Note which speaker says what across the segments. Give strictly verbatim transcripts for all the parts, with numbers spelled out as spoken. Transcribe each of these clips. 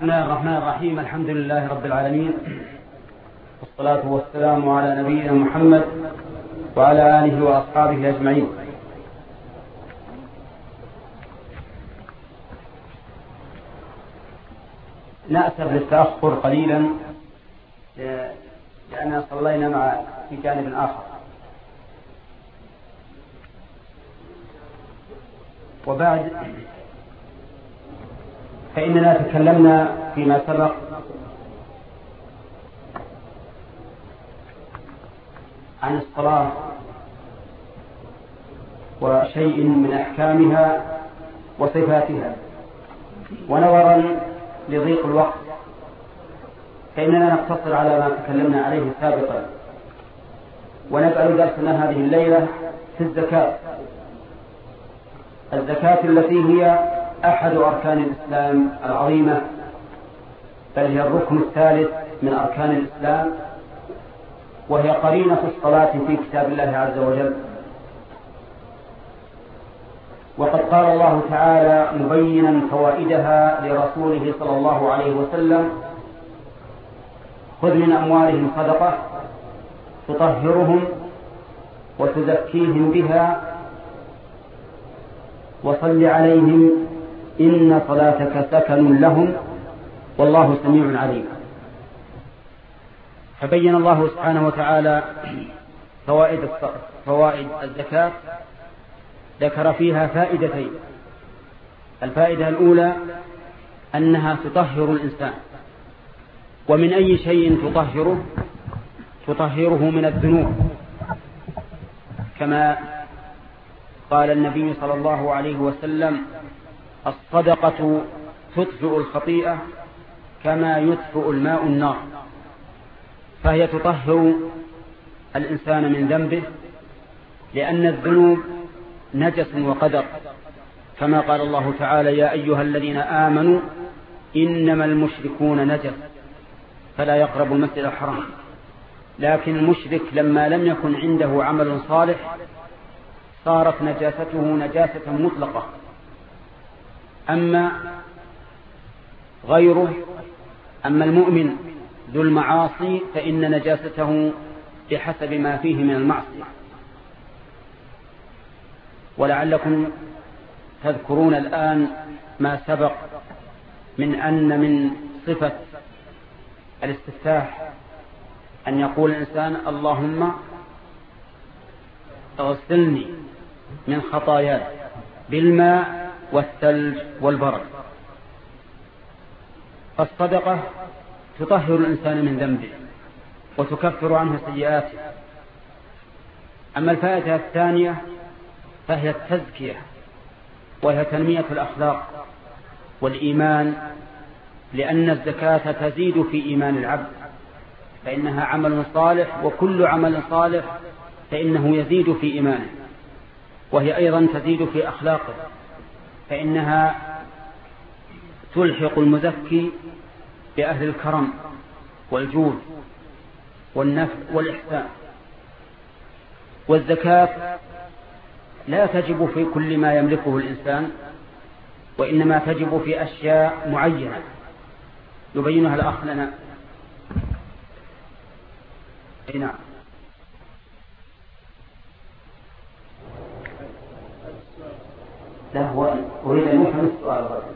Speaker 1: بسم الله الرحمن الرحيم. الحمد لله رب العالمين، والصلاة والسلام على نبينا محمد وعلى آله وأصحابه أجمعين. نأسف للتأخر قليلا لأننا صلينا مع في جانب آخر. وبعد فإننا تكلمنا فيما سبق عن الصلاة وشيء من أحكامها وصفاتها، ونظرا لضيق الوقت فإننا نقتصر على ما تكلمنا عليه سابقا، ونجعل درسنا هذه الليلة في الزكاة. الزكاة التي هي أحد أركان الإسلام العظيمة، بل هي الركن الثالث من أركان الإسلام، وهي قرينة الصلاة في كتاب الله عز وجل. وقد قال الله تعالى مبينا فوائدها لرسوله صلى الله عليه وسلم: خذ من أموالهم صدقة تطهرهم وتزكيهم بها وصل عليهم إن صلاتك سكن لهم والله سميع عليم. فبين الله سبحانه وتعالى فوائد فوائد الزكاة، ذكر فيها فائدتين. الفائدة الأولى أنها تطهر الإنسان، ومن أي شيء تطهره؟ تطهره من الذنوب، كما قال النبي صلى الله عليه وسلم: الصدقة تطفئ الخطيئة كما يطفئ الماء النار. فهي تطهر الإنسان من ذنبه، لأن الذنوب نجس وقدر، كما قال الله تعالى: يا أيها الذين آمنوا إنما المشركون نجس فلا يقربوا المسجد الحرام. لكن المشرك لما لم يكن عنده عمل صالح صارت نجاسته نجاسة مطلقة. أما غيره، أما المؤمن ذو المعاصي فإن نجاسته بحسب ما فيه من المعصية. ولعلكم تذكرون الآن ما سبق من أن من صفة الاستفتاح أن يقول الإنسان: اللهم اغسلني من خطاياي بالماء والثلج والبرد. فالصدقة تطهر الإنسان من ذنبه وتكفر عنه سيئاته. أما الفائدة الثانية فهي التزكية، وهي تنمية الأخلاق والإيمان، لأن الزكاة تزيد في إيمان العبد، فإنها عمل صالح، وكل عمل صالح فإنه يزيد في إيمانه. وهي أيضا تزيد في أخلاقه، فإنها تلحق المزكي بأهل الكرم والجود والنفع والإحسان. والزكاة لا تجب في كل ما يملكه الإنسان، وإنما تجب في أشياء معينة يبينها الأخ لنا. نعم. لا، هو أريد أن يفهم السؤال غير.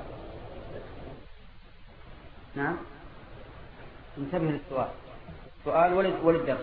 Speaker 1: نعم، انتبه للسؤال، السؤال ولد وللدرس.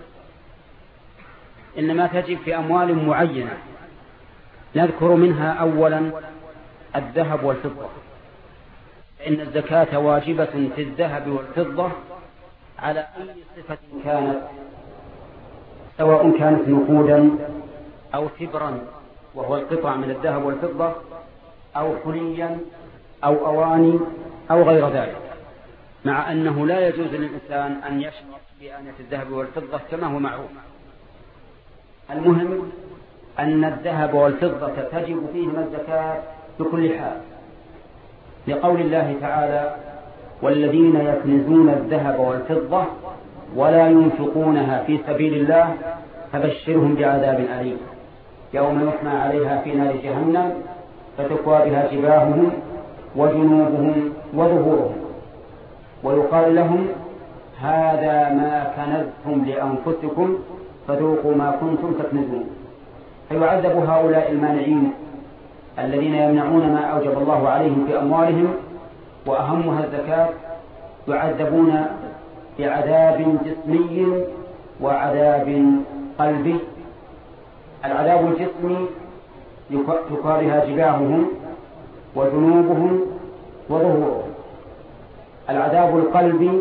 Speaker 1: إنما تجب في أموال معينة، نذكر منها أولا الذهب والفضة، إن الزكاة واجبة في الذهب والفضة على أي صفة كانت، سواء كانت نقودا أو تبرا وهو القطع من الذهب والفضة، أو حليا أو أواني أو غير ذلك، مع أنه لا يجوز للإنسان أن يشرب في آنية الذهب والفضة كما هو معروف. المهم أن الذهب والفضة تجب فيهما الزكاة بكل حال، لقول الله تعالى: والذين يكنزون الذهب والفضة ولا ينفقونها في سبيل الله فبشرهم بعذاب أليم يوم يحمى عليها في نار جهنم فتكوى بها جباههم وجنوبهم وظهورهم. ويقال لهم هذا ما كنزتم لأنفسكم فذوقوا ما كنتم تكنزون. فيعذب هؤلاء المانعين الذين يمنعون ما أوجب الله عليهم في أموالهم وأهمها الزكاة، يعذبون بعذاب جسمي وعذاب قلبي. العذاب الجسمي يقال بها جباههم وذنوبهم وظهورهم. العذاب القلبي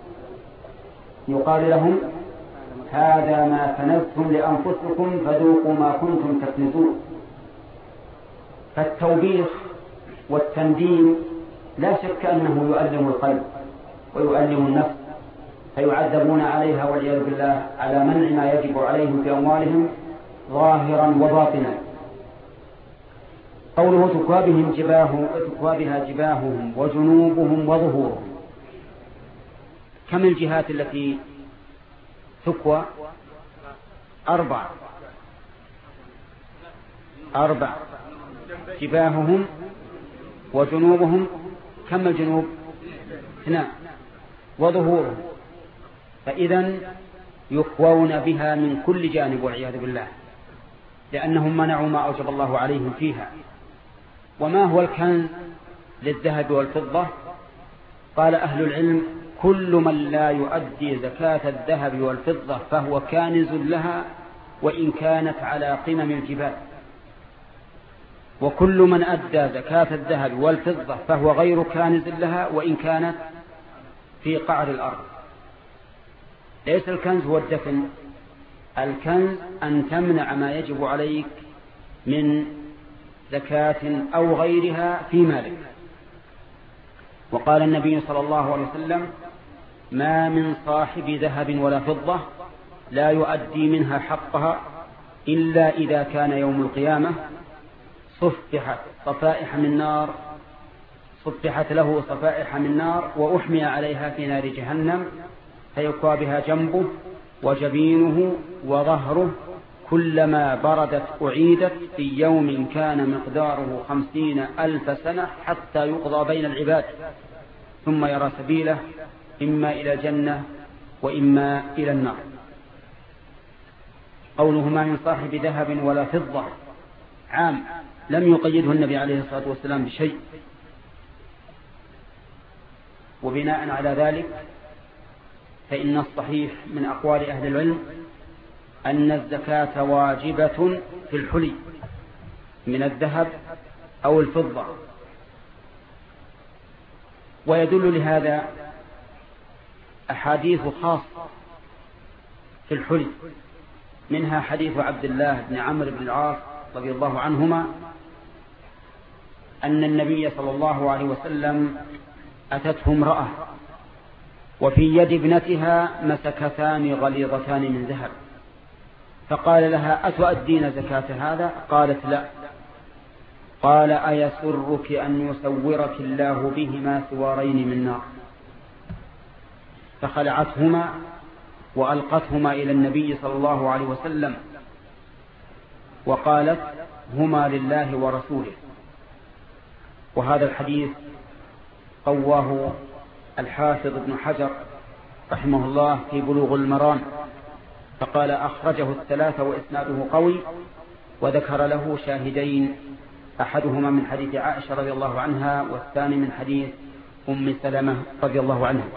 Speaker 1: يقال لهم هذا ما كنزتم لأنفسكم فذوقوا ما كنتم تكنزون. فالتوبيخ والتنديم لا شك أنه يؤلم القلب ويؤلم النفس، فيعذبون عليها والعياذ بالله على منع ما يجب عليهم في أموالهم ظاهرا وباطنا. قوله تكوى بهم جباههم تكوى بها جباههم وجنوبهم وظهورهم. كم الجهات التي تكوى؟ أربع أربع جباههم وجنوبهم. كم الجنوب؟ اثنان. وظهورهم. فإذن يكوون بها من كل جانب والعياذ بالله، لأنهم منعوا ما أوجب الله عليهم فيها. وما هو الكنز للذهب والفضة؟ قال أهل العلم كل من لا يؤدي زكاة الذهب والفضة فهو كانز لها وإن كانت على قمم الجبال، وكل من أدى زكاة الذهب والفضة فهو غير كانز لها وإن كانت في قعر الأرض. ليس الكنز هو الدفن، الكنز أن تمنع ما يجب عليك من زكاة أو غيرها في مالك. وقال النبي صلى الله عليه وسلم ما من صاحب ذهب ولا فضة لا يؤدي منها حقها إلا إذا كان يوم القيامة صفحت صفائح من نار صفحت له صفائح من نار وأحمي عليها في نار جهنم فيكوى بها جنبه وجبينه وظهره كلما بردت أعيدت في يوم كان مقداره خمسين ألف سنة حتى يقضى بين العباد ثم يرى سبيله إما إلى الجنة وإما إلى النار. قوله ما من صاحب ذهب ولا فضة عام لم يقيده النبي عليه الصلاة والسلام بشيء. وبناء على ذلك فإن الصحيح من أقوال أهل العلم أن الزكاة واجبة في الحلي من الذهب أو الفضة. ويدل لهذا أحاديث خاصة في الحلي، منها حديث عبد الله بن عمرو بن العاص رضي الله عنهما أن النبي صلى الله عليه وسلم أتته امرأة وفي يد ابنتها مسكتان غليظتان من ذهب، فقال لها أتؤدين زكاة هذا؟ قالت لا. قال أيسرك أن يسورك الله بهما سوارين من نار؟ فخلعتهما وألقتهما إلى النبي صلى الله عليه وسلم وقالت هما لله ورسوله. وهذا الحديث قواه الحافظ ابن حجر رحمه الله في بلوغ المرام فقال أخرجه الثلاثة وإسناده قوي، وذكر له شاهدين أحدهما من حديث عائشة رضي الله عنها والثاني من حديث أم سلمة رضي الله عنها.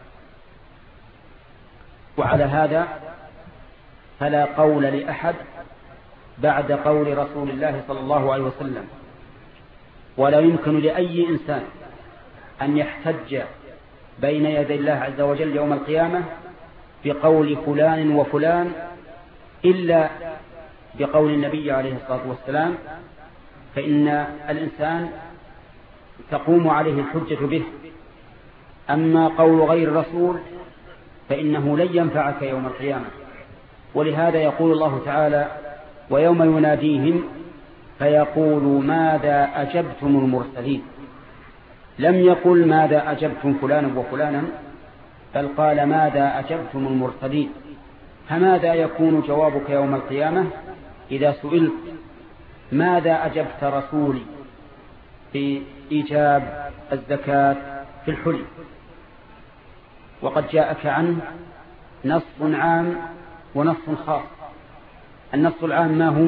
Speaker 1: وعلى هذا فلا قول لأحد بعد قول رسول الله صلى الله عليه وسلم، ولا يمكن لأي إنسان أن يحتج بين يدي الله عز وجل يوم القيامة بقول فلان وفلان إلا بقول النبي عليه الصلاة والسلام، فإن الإنسان تقوم عليه الحجة به. أما قول غير الرسول فإنه لن ينفعك يوم القيامة. ولهذا يقول الله تعالى ويوم يناديهم فيقول ماذا أجبتم المرسلين. لم يقل ماذا أجبتم فلانا وفلانا، بل قال ماذا أجبتم المرسلين. فماذا يكون جوابك يوم القيامة إذا سئلت ماذا أجبت رسولي في إيجاب الزكاة في الحلي؟ وقد جاءك عنه نص عام ونص خاص. النص العام ما هو؟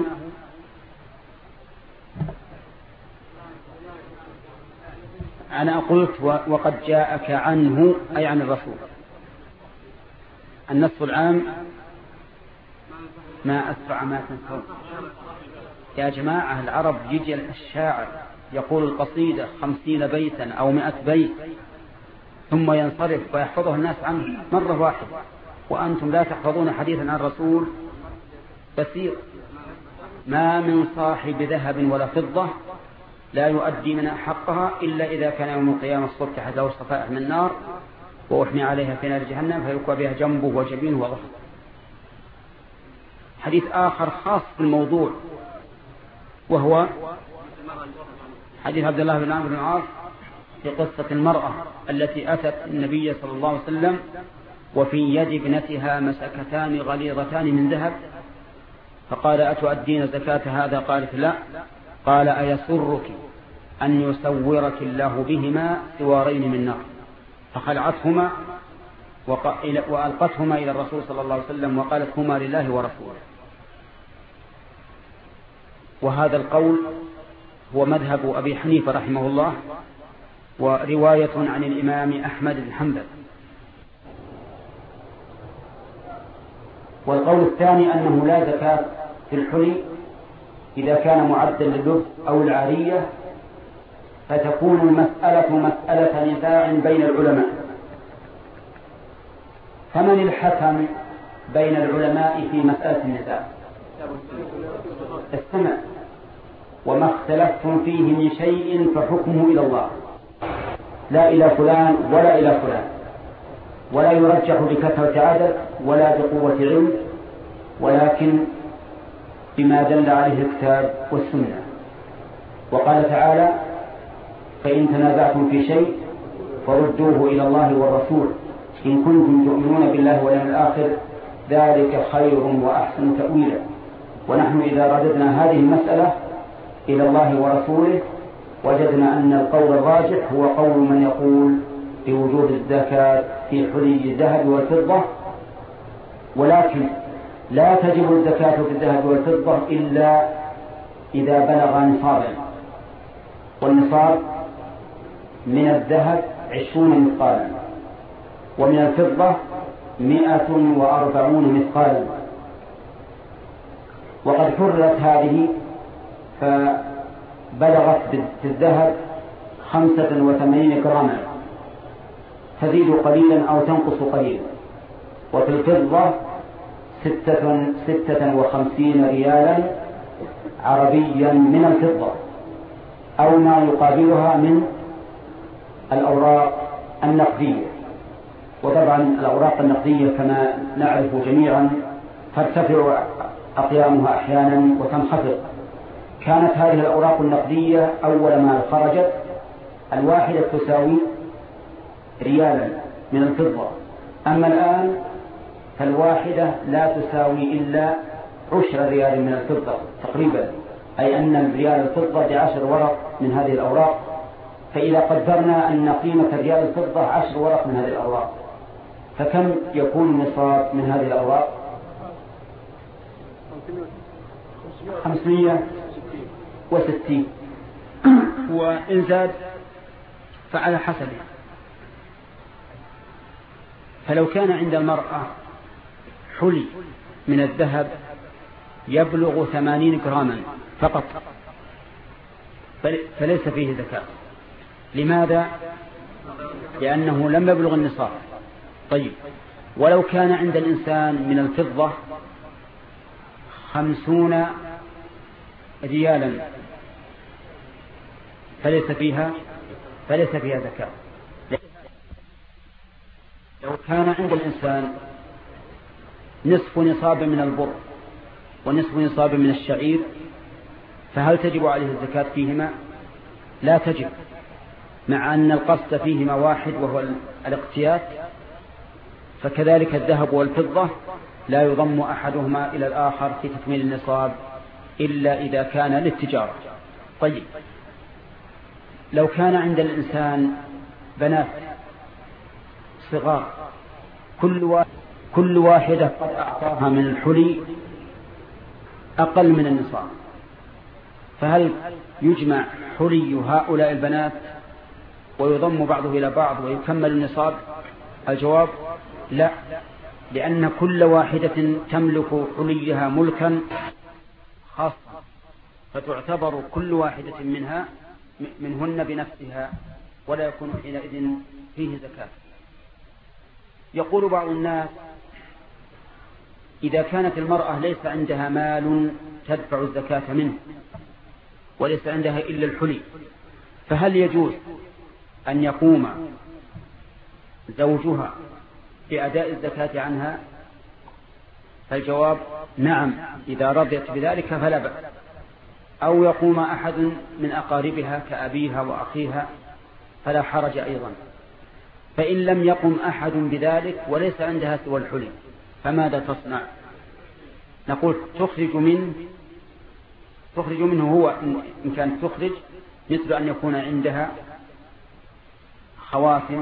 Speaker 1: أنا قلت وقد جاءك عنه أي عن الرسول. النص العام ما أسرع ما تنسون يا جماعة. العرب يجي الشاعر يقول القصيدة خمسين بيتا أو مئة بيت ثم ينصرف ويحفظه الناس عنه مرة واحدة، وأنتم لا تحفظون حديثا عن الرسول كثير. ما من صاحب ذهب ولا فضة لا يؤدي منها حقها إلا إذا كان يوم القيامة الصبح له صفائح من النار وأحمي عليها في نار جهنم فيكوى بها جنبه وجبينه وظهره. حديث آخر خاص بالموضوع وهو حديث عبد الله بن عمرو بن العاص في قصة المرأة التي أتت النبي صلى الله عليه وسلم وفي يد ابنتها مسكتان غليظتان من ذهب، فقال أتؤدين زكاة هذا؟ قالت لا. قال أيسرك أن يسورك الله بهما سوارين من نار؟ فخلعتهما وألقتهما إلى الرسول صلى الله عليه وسلم وقالت هما لله ورسوله. وهذا القول هو مذهب أبي حنيفة رحمه الله ورواية عن الإمام أحمد بن حنبل. والقول الثاني أنه لا زكاة في الحلي إذا كان معدا لللبس أو العارية، فتكون المسألة مسألة نزاع بين العلماء. فمن الحكم بين العلماء في مسألة النزاع؟ السمع. وما اختلفتم فيه من شيء فحكمه إلى الله لا إلى فلان ولا إلى فلان، ولا يرجح بكثرة عدد ولا بقوة علم، ولكن بما دل عليه الكتاب والسنة. وقال تعالى فإن تنازعتم في شيء فردوه إلى الله والرسول إن كنتم تؤمنون بالله واليوم الآخر ذلك خير وأحسن تأويلا. ونحن إذا رددنا هذه المسألة إلى الله ورسوله وجدنا أن القول الراجح هو قول من يقول بوجوب الزكاة في حلي الذهب والفضة، ولكن لا تجب الزكاة في الذهب والفضة إلا إذا بلغ نصابا، والنصاب من الذهب عشرون مثقالا ومن الفضة مئة وأربعون مثقالا. وقد حررت هذه فبلغت في الذهب خمسة وثمانين جراما تزيد قليلا أو تنقص قليلا، وفي الفضة ستة, ستة وخمسين ريالا عربيا من الفضة أو ما يقابلها من الأوراق النقدية. وطبعا الأوراق النقدية كما نعرف جميعا ترتفع أقيامها أحيانا وتنخفض. كانت هذه الأوراق النقدية أول ما خرجت الواحدة تساوي ريالا من الفضة، أما الآن فالواحدة لا تساوي إلا عشر ريال من الفضة تقريبا، أي أن الريال الفضة بعشر ورق من هذه الأوراق. فإذا قدرنا أن قيمة ريال الفضة عشر ورق من هذه الأوراق فكم يكون النصاب من هذه الأوراق؟ خمسمائة وستين، وإن زاد فعلى حسبه. فلو كان عند المرأة حلي من الذهب يبلغ ثمانين جراما فقط فليس فيه زكاة. لماذا؟ لأنه لم يبلغ النصاب. طيب، ولو كان عند الإنسان من الفضة خمسون ريالا فليس فيها فليس فيها زكاة. لو كان عند الإنسان نصف نصاب من البر ونصف نصاب من الشعير فهل تجب عليه الزكاة فيهما؟ لا تجب، مع أن القصد فيهما واحد وهو الاقتيات. فكذلك الذهب والفضة لا يضم أحدهما إلى الآخر في تكميل النصاب إلا إذا كان للتجارة. طيب، لو كان عند الإنسان بنات صغار كل كل واحدة قد أعطاها من الحلي أقل من النصاب، فهل يجمع حلي هؤلاء البنات ويضم بعضه إلى بعض ويكمل النصاب؟ الجواب لا، لأن كل واحدة تملك حليها ملكا خاصا، فتعتبر كل واحدة منها منهن بنفسها، ولا يكون حينئذ فيه زكاة. يقول بعض الناس: إذا كانت المرأة ليس عندها مال تدفع الزكاة منه وليس عندها إلا الحلي، فهل يجوز أن يقوم زوجها بأداء الزكاة عنها؟ فالجواب نعم، إذا رضيت بذلك فلا بأس، أو يقوم أحد من أقاربها كأبيها وأخيها فلا حرج أيضا. فإن لم يقم أحد بذلك وليس عندها سوى الحلي فماذا تصنع؟ نقول تخرج منه تخرج منه هو إن كانت تخرج، مثل أن يكون عندها خواتم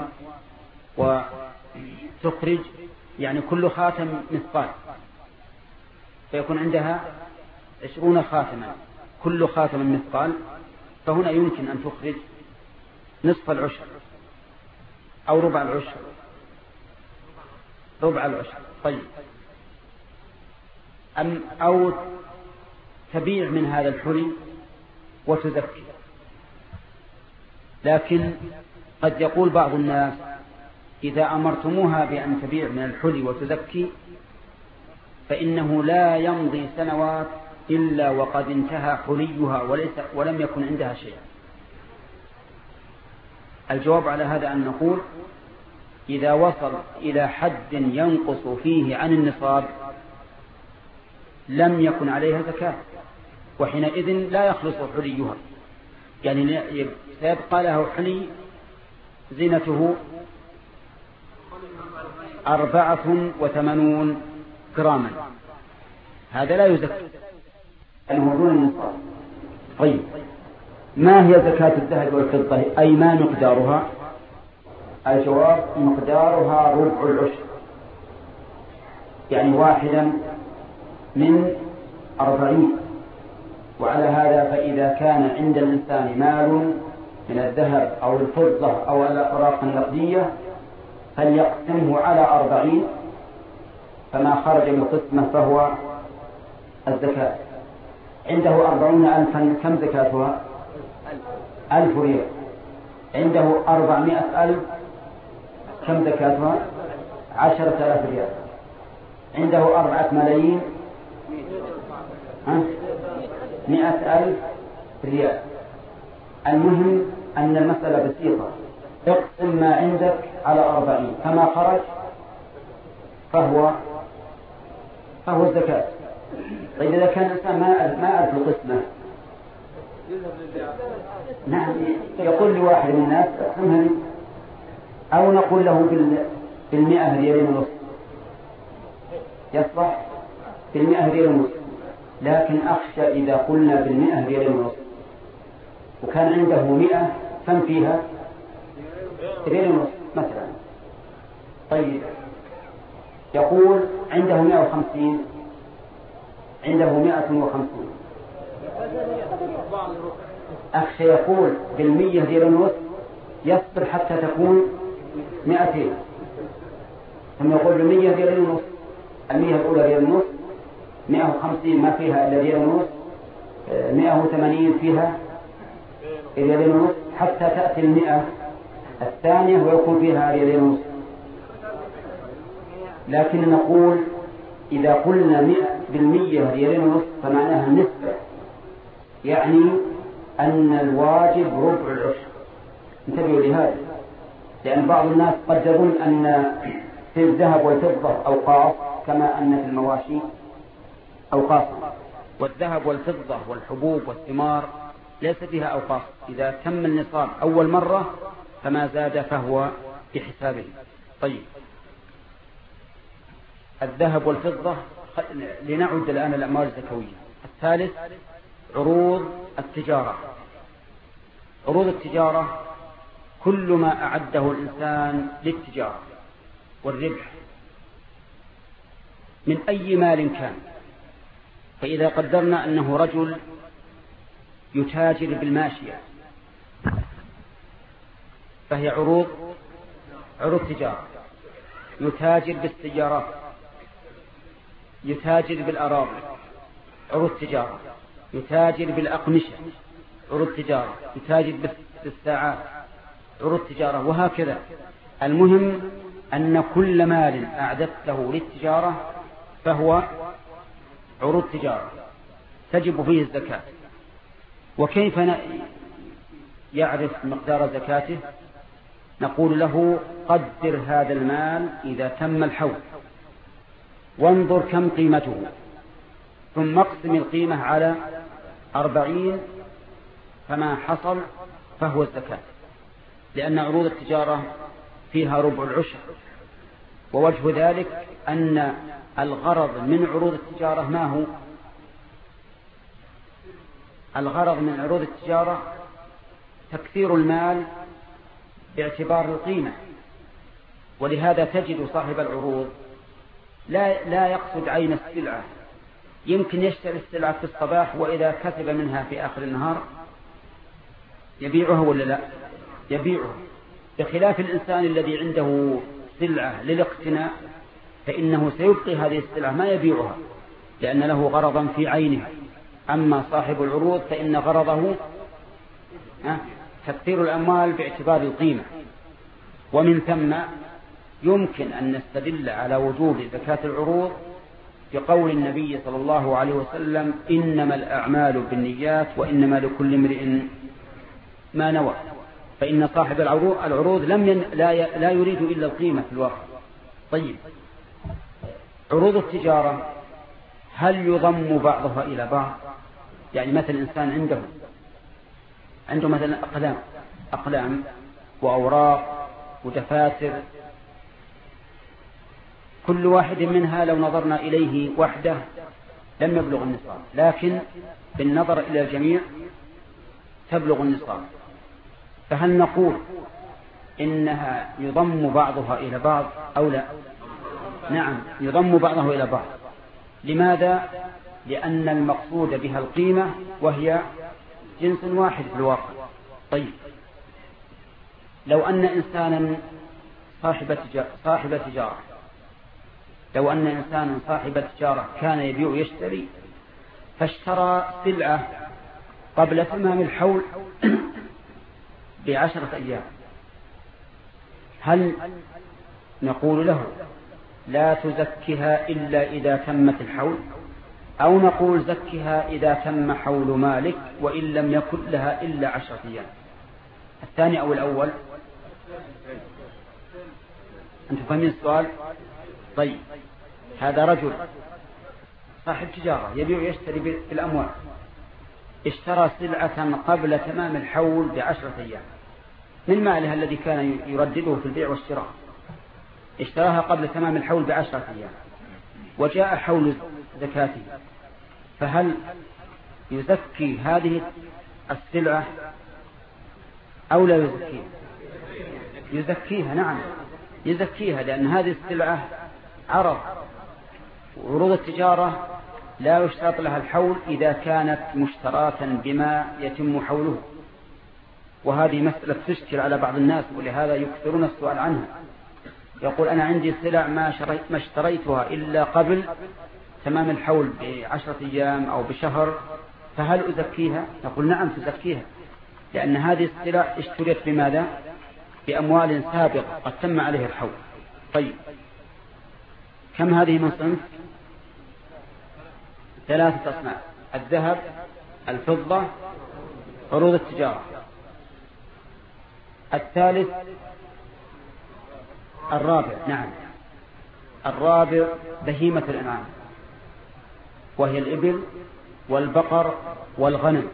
Speaker 1: وتخرج يعني كل خاتم مثقال، فيكون عندها عشرون خاتما كل خاتم مثقال، فهنا يمكن أن تخرج نصف العشر أو ربع العشر ربع العشر طيب، أم أو تبيع من هذا الحلي وتزكي. لكن قد يقول بعض الناس: إذا أمرتموها بأن تبيع من الحلي وتزكي فإنه لا يمضي سنوات إلا وقد انتهى حليها وليس ولم يكن عندها شيء. الجواب على هذا أن نقول: إذا وصل إلى حد ينقص فيه عن النصاب لم يكن عليها زكاة، وحينئذ لا يخلص حليها، يعني سيبقى له حلي زينته أربعة وثمانون جراما، هذا لا يزكى لأنه دون النصاب. طيب، ما هي زكاة الذهب والفضة؟ أي ما مقدارها؟ الجواب: مقدارها ربع العشر، يعني واحدا من أربعين. وعلى هذا فإذا كان عند الإنسان مال من الذهب أو الفضة أو الأوراق النقدية فليقسمه على أربعين، فما خرج من قسمه فهو الزكاة. عنده أربعون ألفا، كم زكاتها؟ ألف ريال. عنده أربعمائة ألف، كم زكاتها؟ عشرة آلاف ريال. عنده أربعة ملايين، مئة ألف ريال. المهم أن المسألة بسيطة، اقسم ما عندك على أربعين، فما خرج فهو فهو الزكاة. طيب إذا كان الإنسان ما ما أعرف القسمة، نعم، يقول لواحد من الناس اقسمها لي، أو نقول له بالمئة ريال ونصف، يصلح بالمئة ريال ونصف. لكن أخشى إذا قلنا بالمئة ريال ونصف وكان عنده مئة، كم فيها؟ ريال ونصف مثلا. طيب يقول عنده مئة وخمسين، عنده مئة وخمسين، أخشى يقول بالمية ريال ونصف يصبر حتى تكون مئتين، ثم يقول بالمية ريال ونصف، المية الأولى ريال ونصف، مئة وخمسين ما فيها إلا ريال ونصف، مئة وثمانين فيها ريال ونصف، حتى تأتي المئة الثانية ويكون فيها ريال ونصف. لكن نقول إذا قلنا مئة بالمية ريال ونصف فمعناها النسبة، يعني أن الواجب ربع العشر. انتبهوا لهذا، لأن بعض الناس قد يظن أن في الذهب والفضة أوقاف كما أن في المواشي أوقاف، والذهب والفضة والحبوب والثمار ليس فيها أوقاف. إذا تم النصاب أول مرة فما زاد فهو بحسابه. طيب، الذهب والفضة، لنعد الآن الأموال الزكوية. الثالث عروض التجارة. عروض التجارة كل ما أعده الإنسان للتجارة والربح من أي مال كان. فإذا قدرنا أنه رجل يتاجر بالماشية فهي عروض عروض تجارة، يتاجر بالسيارات، يتاجر بالأراضي عروض تجارة، يتاجر بالأقمشة عروض تجارة، يتاجر بالساعات عروض تجارة، وهكذا. المهم أن كل مال أعددته للتجارة فهو عروض تجارة تجب فيه الزكاة. وكيف يعرف مقدار زكاته؟ نقول له قدر هذا المال إذا تم الحول وانظر كم قيمته، ثم اقسم القيمة على أربعين، فما حصل فهو الزكاة، لأن عروض التجارة فيها ربع العشر. ووجه ذلك أن الغرض من عروض التجارة ما هو؟ الغرض من عروض التجارة تكثير المال باعتبار القيمة، ولهذا تجد صاحب العروض لا لا يقصد عين السلعة، يمكن يشتري السلعة في الصباح وإذا كسب منها في آخر النهار يبيعها ولا لا؟ يبيعها. بخلاف الإنسان الذي عنده سلعة للاقتناء فإنه سيبقي هذه السلعة ما يبيعها لأن له غرضا في عينها. أما صاحب العروض فإن غرضه تكثير الأموال باعتبار القيمة. ومن ثم يمكن أن نستدل على وجوب زكاة العروض بقول النبي صلى الله عليه وسلم: إنما الأعمال بالنيات وإنما لكل امرئ ما نوى. فإن صاحب العروض لم ين... لا, لا يريد إلا القيمة في الواقع. طيب، عروض التجارة هل يضم بعضها إلى بعض؟ يعني مثل إنسان عنده عنده مثلا أقلام أقلام وأوراق ودفاتر، كل واحد منها لو نظرنا إليه وحده لم يبلغ النصاب، لكن بالنظر إلى الجميع تبلغ النصاب. فهل نقول إنها يضم بعضها إلى بعض أو لا؟ نعم، يضم بعضه إلى بعض. لماذا؟ لأن المقصود بها القيمة وهي جنس واحد في الواقع. طيب، لو أن إنسانا صاحب تجارة, صاحب تجارة لو أن إنسانا صاحب تجارة كان يبيع ويشتري فاشترى سلعة قبل تمام الحول بعشرة أيام، هل نقول له لا تزكها إلا إذا تمت الحول، أو نقول زكها إذا تم حول مالك وإن لم يكن لها إلا عشرة أيام؟ الثاني أو الأول؟ أنتم فاهمين السؤال؟ طيب، هذا رجل صاحب تجارة يبيع ويشتري بالأموال، اشترى سلعة قبل تمام الحول بعشرة أيام من مالها الذي كان يردده في البيع والشراء، اشتراها قبل تمام الحول بعشرة أيام وجاء حول زكاته، فهل يزكي هذه السلعة أو لا يزكيها؟ يزكيها، نعم يزكيها، لأن هذه السلعة عرض. عروض التجارة لا يشترط لها الحول إذا كانت مشتراة بما يتم حوله، وهذه مسألة تشكل على بعض الناس ولهذا يكثرون السؤال عنها. يقول: أنا عندي سلع ما, ما اشتريتها إلا قبل تمام الحول بعشرة أيام أو بشهر، فهل أزكيها؟ نقول: نعم تزكيها، لأن هذه السلع اشتريت بماذا؟ بأموال سابقة قد تم عليه الحول. طيب، كم هذه من صنف؟ ثلاثة أصناف: الذهب، الفضة، عروض التجارة. الثالث الرابع، نعم الرابع بهيمة الأنعام، وهي الإبل والبقر والغنم،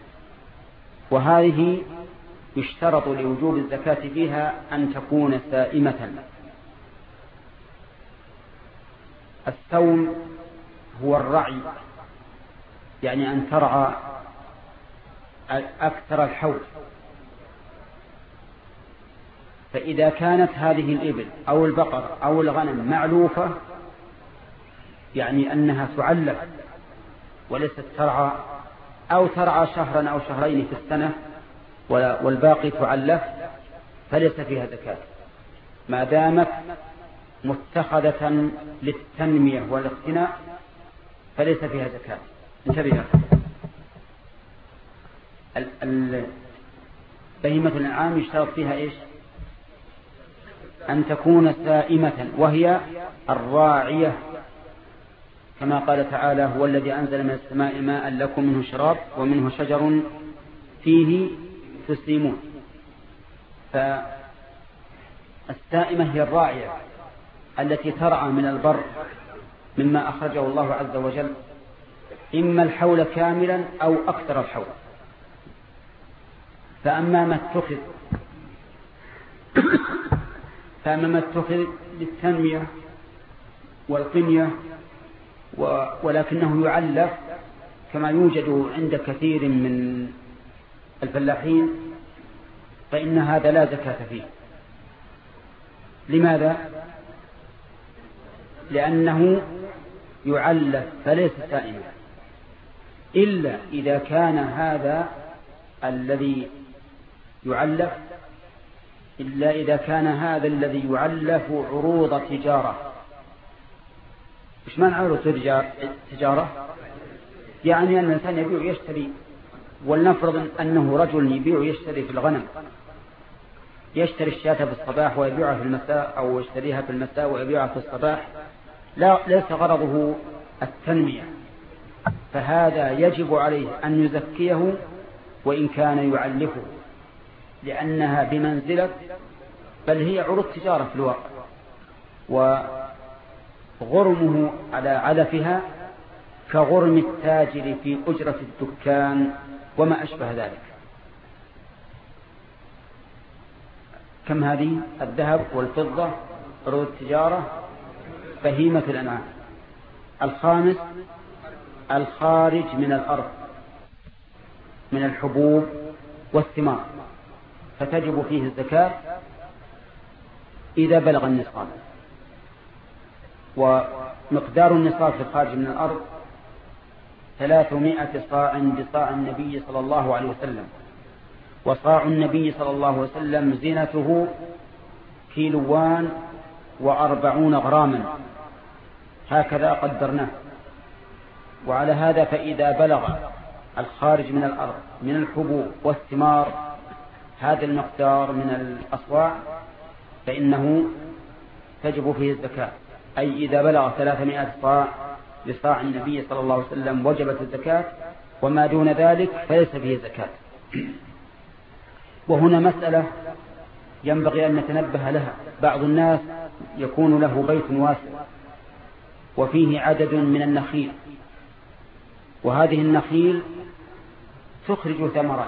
Speaker 1: وهذه يشترط لوجوب الزكاة فيها أن تكون سائمة. السوم هو الرعي، يعني أن ترعى أكثر الحول. فإذا كانت هذه الإبل أو البقر أو الغنم معلوفة يعني أنها تعلف وليست ترعى، أو ترعى شهرا أو شهرين في السنة والباقي تعلف، فليس فيها زكاة ما دامت متخذة للتنمية والاقتناء، فليس فيها زكاة. انتبه، بهيمة الأنعام يشترط فيها إيش؟ أن تكون سائمة، وهي الراعية، كما قال تعالى: هو الذي أنزل من السماء ماء لكم منه شراب ومنه شجر فيه تسيمون. فالسائمة هي الراعية التي ترعى من البر مما أخرجه الله عز وجل، إما الحول كاملا أو أكثر الحول. فأما ما اتخذ فأما ما اتخذ للتنمية والقنية ولكنه يعلف، كما يوجد عند كثير من الفلاحين، فإن هذا لا زكاة فيه. لماذا؟ لأنه يعلف فليس سائما، إلا إذا كان هذا الذي يعلف إلا إذا كان هذا الذي يعلف عروض تجارة. إيش معنى عروض تجارة؟ يعني أن الإنسان يبيع ويشتري، ولنفرض أنه رجل يبيع ويشتري في الغنم، يشتري الشاة في الصباح ويبيعها في المساء، أو يشتريها في المساء ويبيعها في الصباح، لا ليس غرضه التنمية، فهذا يجب عليه أن يزكيه وإن كان يعلفه، لأنها بمنزلة، بل هي عروض تجارة في الواقع، وغرمه على علفها كغرم التاجر في أجرة الدكان وما أشبه ذلك. كم هذه؟ الذهب والفضة، عروض التجارة، بهيمة الأنعام. الخامس الخارج من الأرض من الحبوب والثمار، فتجب فيه الزكاة إذا بلغ النصاب. ومقدار النصاب في الخارج من الأرض ثلاثمائة صاع بصاع النبي صلى الله عليه وسلم، وصاع النبي صلى الله عليه وسلم زينته كيلوان وأربعون غراما، هكذا قدرناه. وعلى هذا فإذا بلغ الخارج من الأرض من الحبوب والثمار هذا المقدار من الأصواع فإنه تجب فيه الزكاة، أي إذا بلغ ثلاثمائة صاع بصاع النبي صلى الله عليه وسلم وجبت الزكاة، وما دون ذلك فليس فيه زكاة. وهنا مسألة ينبغي أن نتنبه لها. بعض الناس يكون له بيت واسع وفيه عدد من النخيل، وهذه النخيل تخرج ثمرا،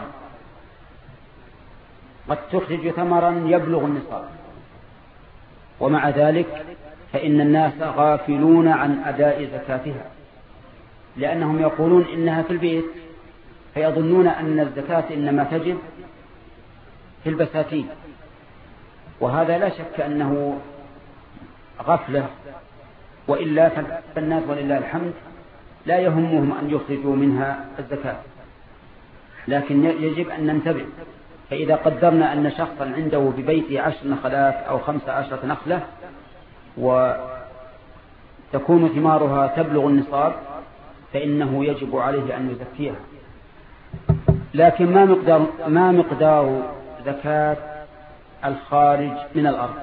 Speaker 1: قد تخرج ثمرا يبلغ النصاب، ومع ذلك فإن الناس غافلون عن أداء زكاتها، لأنهم يقولون إنها في البيت، فيظنون أن الزكاة إنما تجب في البساتين، وهذا لا شك أنه غفلة. وإلا فالناس ولله الحمد لا يهمهم أن يخرجوا منها الزكاة، لكن يجب أن ننتبه. فإذا قدرنا أن شخصا عنده ببيته عشر نخلات أو خمس عشرة نخلة وتكون ثمارها تبلغ النصاب، فإنه يجب عليه أن يزكيها. لكن ما مقدار, ما مقدار زكاة الخارج من الأرض؟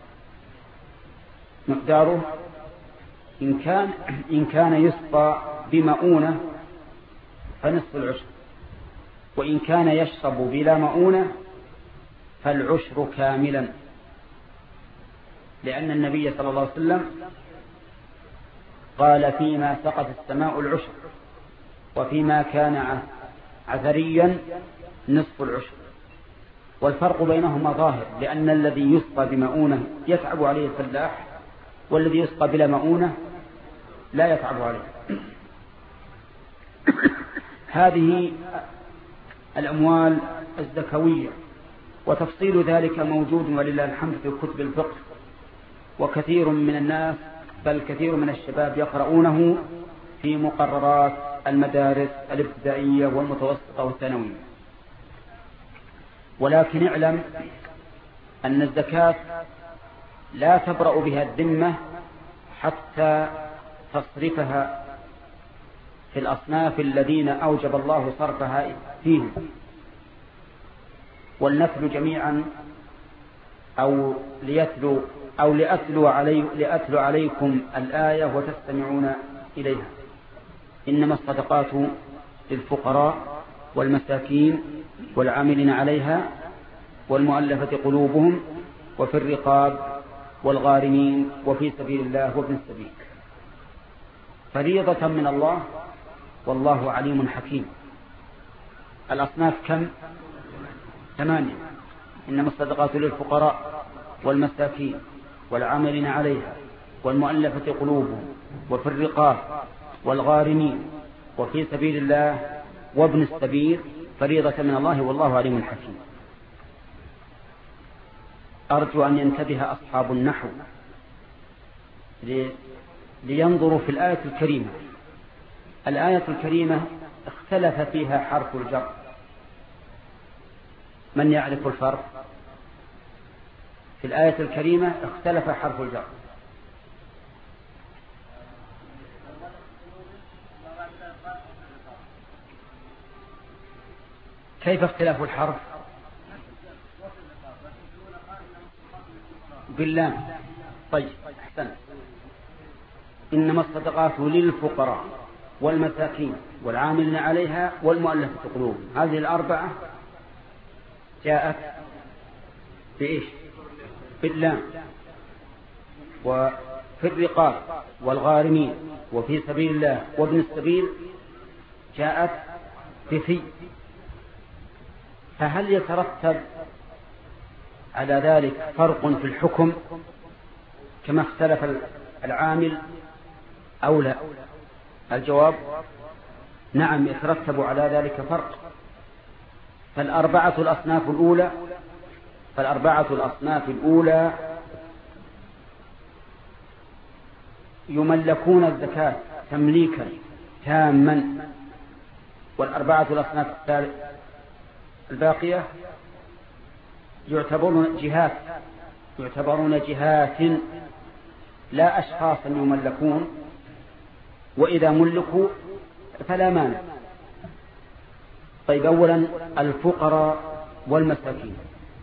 Speaker 1: مقداره إن كان, إن كان يسقى بمؤونة فنصف العشر، وإن كان يشرب بلا مؤونة فالعشر كاملا، لأن النبي صلى الله عليه وسلم قال: فيما سقت السماء العشر، وفيما كان عذريا نصف العشر. والفرق بينهما ظاهر، لأن الذي يسقى بمؤونة يتعب عليه الفلاح، والذي يسقى بلا مؤونة لا يتعب عليه. هذه الأموال الزكوية، وتفصيل ذلك موجود ولله الحمد في كتب الفقه، وكثير من الناس بل كثير من الشباب يقرؤونه في مقررات المدارس الابتدائية والمتوسطة والثانوية. ولكن اعلم أن الزكاة لا تبرأ بها الذمة حتى تصرفها في الأصناف الذين أوجب الله صرفها فيهم. ولنتلو جميعا أو ليتلو أو لأتلو, علي لأتلو عليكم الآية وتستمعون إليها. إنما الصدقات للفقراء والمساكين والعاملين عليها والمؤلفة قلوبهم وفي الرقاب والغارمين وفي سبيل الله وابن السبيل، فريضة من الله والله عليم حكيم. الأصناف كم؟ ثمانية. إنما الصدقات للفقراء والمساكين والعاملين عليها والمؤلفة قلوبهم وفي الرقاب والغارمين وفي سبيل الله وابن السبيل، فريضة من الله والله عليم حكيم. أرجو أن ينتبه أصحاب النحو لينظروا في الآية الكريمة. الآية الكريمة اختلف فيها حرف الجر. من يعرف الفرق؟ في الآية الكريمة اختلف حرف الجر. كيف اختلاف الحرف؟ بالله. طيب أحسن. إنما الصدقات للفقراء والمساكين والعاملين عليها والمؤلفة قلوبهم، هذه الأربعة جاءت بإيش؟ بالله. وفي الرقاب والغارمين وفي سبيل الله وابن السبيل جاءت بفي. فهل يترتب على ذلك فرق في الحكم كما اختلف العامل أو لا؟ الجواب نعم، يترتب على ذلك فرق. فالأربعة الأصناف الأولى فالأربعة الأصناف الأولى يملكون الزكاة تمليكا تاما، والأربعة الأصناف الباقية يعتبرون جهات يعتبرون جهات لا أشخاصا يملكون، وإذا ملكوا فلا مانع. طيب، أولا الفقراء والمساكين،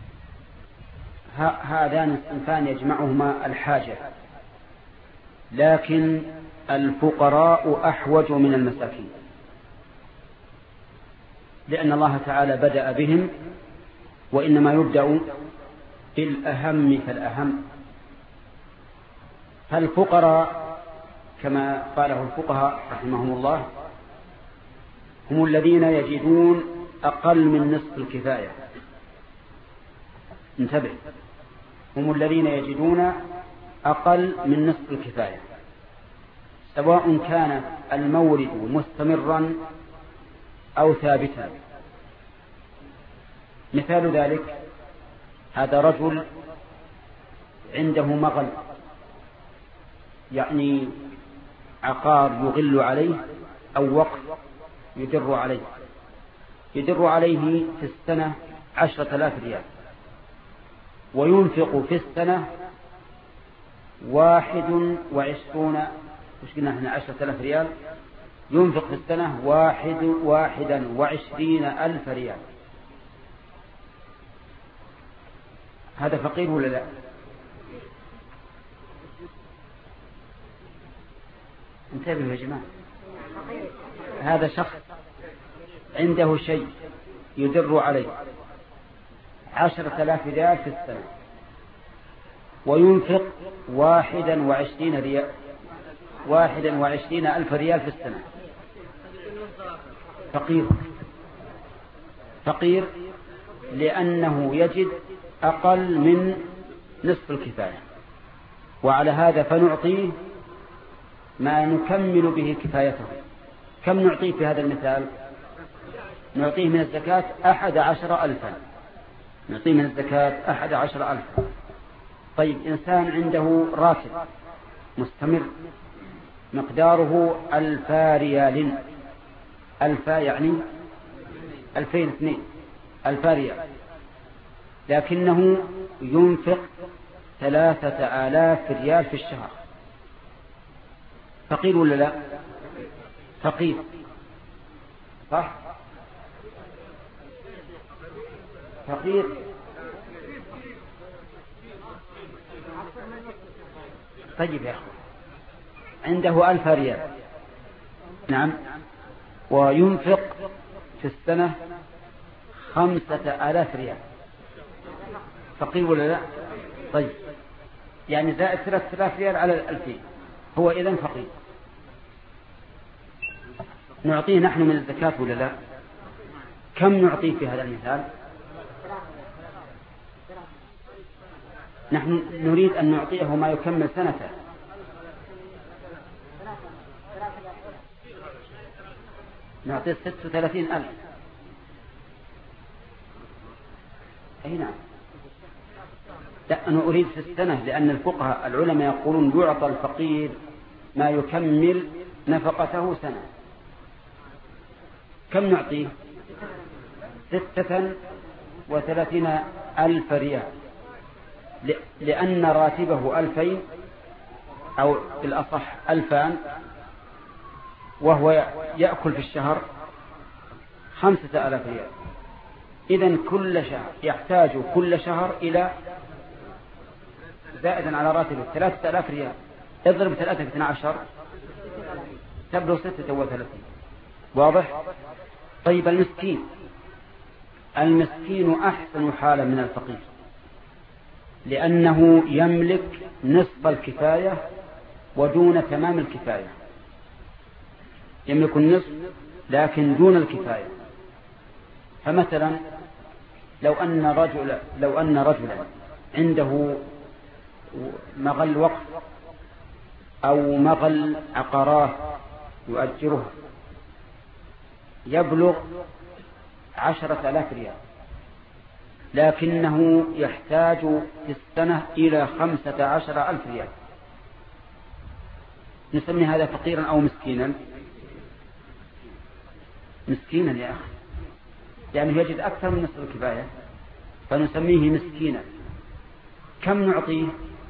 Speaker 1: هذان الصنفان يجمعهما الحاجة، لكن الفقراء أحوج من المساكين، لأن الله تعالى بدأ بهم، وإنما يبدأ بالأهم فالأهم. فالفقراء كما قاله الفقهاء رحمهم الله هم الذين يجدون أقل من نصف الكفاية. انتبه، هم الذين يجدون أقل من نصف الكفاية، سواء كان المورد مستمرا أو ثابتا. مثال ذلك هذا رجل عنده مغل، يعني عقار يغل عليه أو وقف يدر عليه يدر عليه في السنة عشرة آلاف ريال، وينفق في السنة واحد وعشرون مش قلنا احنا عشرة آلاف ريال، ينفق في السنة واحد واحدا وعشرين ألف ريال. هذا فقير ولا لا؟ انتبهوا يا جماعة، هذا شخص عنده شيء يدر عليه عشرة آلاف ريال في السنة، وينفق واحدا وعشرين ريال واحدا وعشرين ألف ريال في السنة. فقير فقير لأنه يجد أقل من نصف الكفاية، وعلى هذا فنعطيه ما نكمل به كفايته. كم نعطيه في هذا المثال؟ نعطيه من الزكاة أحد عشر ألفا نعطيه من الزكاة أحد عشر ألفا. طيب، إنسان عنده راتب مستمر مقداره ألفا ريال. ألفا يعني ألفين اثنين، ألفا ريال، لكنه ينفق ثلاثة آلاف ريال في الشهر. فقير ولا لا؟ فقير صح؟ فقير. طيب يا أخي، عنده ألف ريال، نعم، وينفق في السنة خمسة آلاف ريال. فقير ولا لا؟ طيب، يعني زائد ثلاثة آلاف ريال على الألفين، هو إذن فقير. نعطيه نحن من الزكاة ولا لا؟ كم نعطيه في هذا المثال؟ نحن نريد أن نعطيه ما يكمل سنته. نعطيه ستة وثلاثين ألف. أي نعم. لا، أنا أريد في السنة، لأن الفقهاء العلماء يقولون يعطى الفقير ما يكمل نفقته سنة. كم نعطيه؟ ستة وثلاثين ألف ريال، لأن راتبه ألفين، أو بالأصح ألفان، وهو يأكل في الشهر خمسة آلاف ريال. إذن كل شهر يحتاج كل شهر إلى زائدا على راتبه ثلاثة آلاف ريال. اضرب ثلاثة في اثنى عشر تبلغ ستة وثلاثين. واضح؟ طيب، المسكين المسكين أحسن حالا من الفقير، لأنه يملك نصف الكفاية ودون تمام الكفاية. يملك النصف لكن دون الكفاية. فمثلا لو أن رجل لو أن رجلا عنده مغل وقف أو مغل عقارات يؤجرها يبلغ عشرة آلاف ريال، لكنه يحتاج في السنة إلى خمسة عشر ألف ريال. نسمي هذا فقيرا أو مسكينا؟ مسكينا يا أخي، يعني يجد أكثر من نصف الكفاية، فنسميه مسكينا. كم نعطيه؟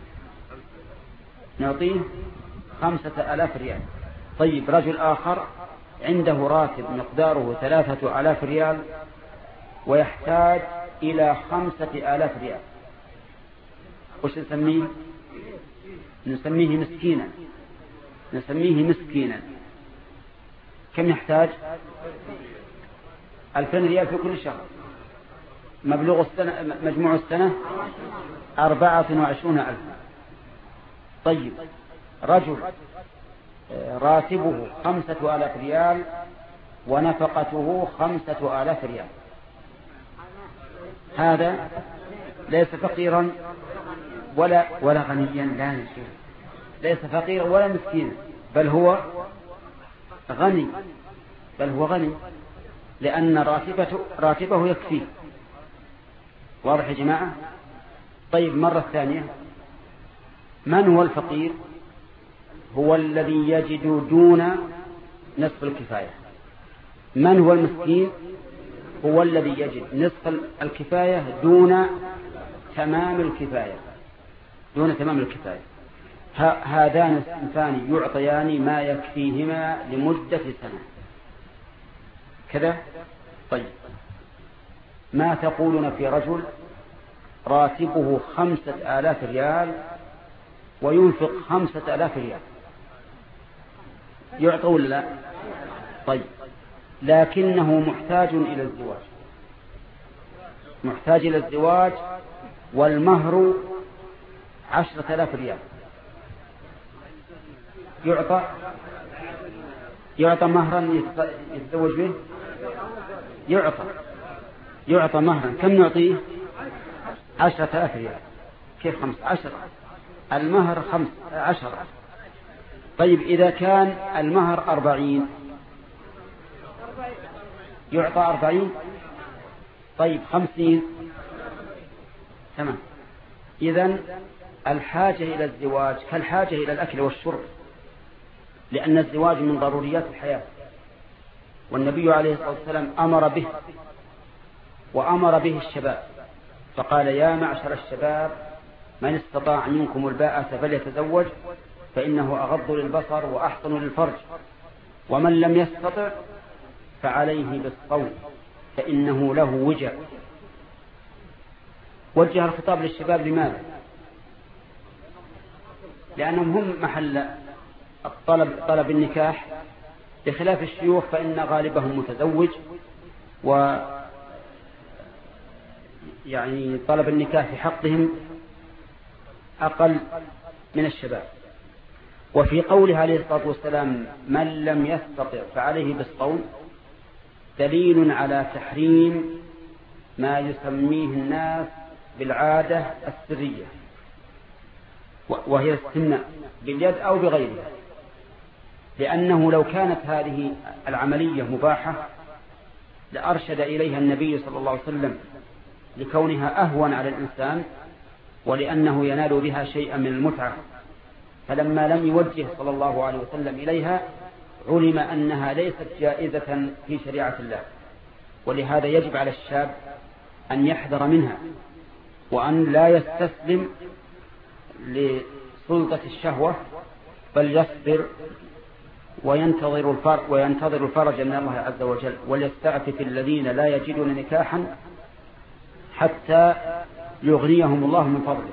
Speaker 1: نعطيه خمسة آلاف ريال. طيب، رجل آخر عنده راتب مقداره ثلاثة آلاف ريال ويحتاج إلى خمسة آلاف ريال، وش نسميه؟ نسميه مسكينا. نسميه مسكينا. كم يحتاج؟ ألفين ريال في كل شهر. مبلغ السنة، مجموع السنة أربعة وعشرون ألف. طيب، رجل راتبه خمسة آلاف ريال ونفقته خمسة آلاف ريال، هذا ليس فقيرا ولا ولا غنيا، لا نشير. ليس فقيرا ولا مسكينا، بل هو غني، بل هو غني، لأن راتبته راتبه يكفيه. واضح يا جماعة؟ طيب، مرة ثانية، من هو الفقير؟ هو الذي يجد دون نصف الكفاية. من هو المسكين؟ هو الذي يجد نصف الكفاية دون تمام الكفاية. دون تمام الكفاية. هذان الصنفان يعطيان ما يكفيهما لمدة سنة كذا. طيب، ما تقولون في رجل راتبه خمسة آلاف ريال وينفق خمسة آلاف ريال؟ يعطى ولا لا؟ طيب، لكنه محتاج إلى الزواج، محتاج إلى الزواج، والمهر عشرة آلاف ريال. يعطى يعطى مهرا يتزوج به؟ يعطى يعطى مهرا. كم نعطيه؟ عشرة آلاف ريال. كيف خمس عشرة؟ المهر خمس عشرة. طيب، إذا كان المهر أربعين يعطى أربعين. طيب، خمسين. تمام. إذن الحاجة إلى الزواج كالحاجة إلى الأكل والشرب، لأن الزواج من ضروريات الحياة، والنبي عليه الصلاة والسلام أمر به وأمر به الشباب، فقال يا معشر الشباب من استطاع منكم الباءة فليتزوج فإنه أغض للبصر وأحسن للفرج، ومن لم يستطع فعليه بالصوم فإنه له وجاء. وجه الخطاب للشباب لماذا؟ لأنهم هم محل الطلب طلب النكاح، بخلاف الشيوخ فإن غالبهم متزوج، و يعني طلب النكاح في حقهم أقل من الشباب. وفي قوله عليه الصلاة والسلام من لم يستطع فعليه بالصوم دليل على تحريم ما يسميه الناس بالعادة السرية، وهي السنة باليد أو بغيرها، لأنه لو كانت هذه العملية مباحة لأرشد إليها النبي صلى الله عليه وسلم لكونها أهون على الإنسان ولأنه ينال بها شيئا من المتعة، فلما لم يوجه صلى الله عليه وسلم إليها علم أنها ليست جائزة في شريعة الله، ولهذا يجب على الشاب أن يحذر منها وأن لا يستسلم لسلطة الشهوة، بل يصبر وينتظر الفرج, وينتظر الفرج من الله عز وجل، وليستعفف الذين لا يجدون نكاحا حتى يغنيهم الله من فضله.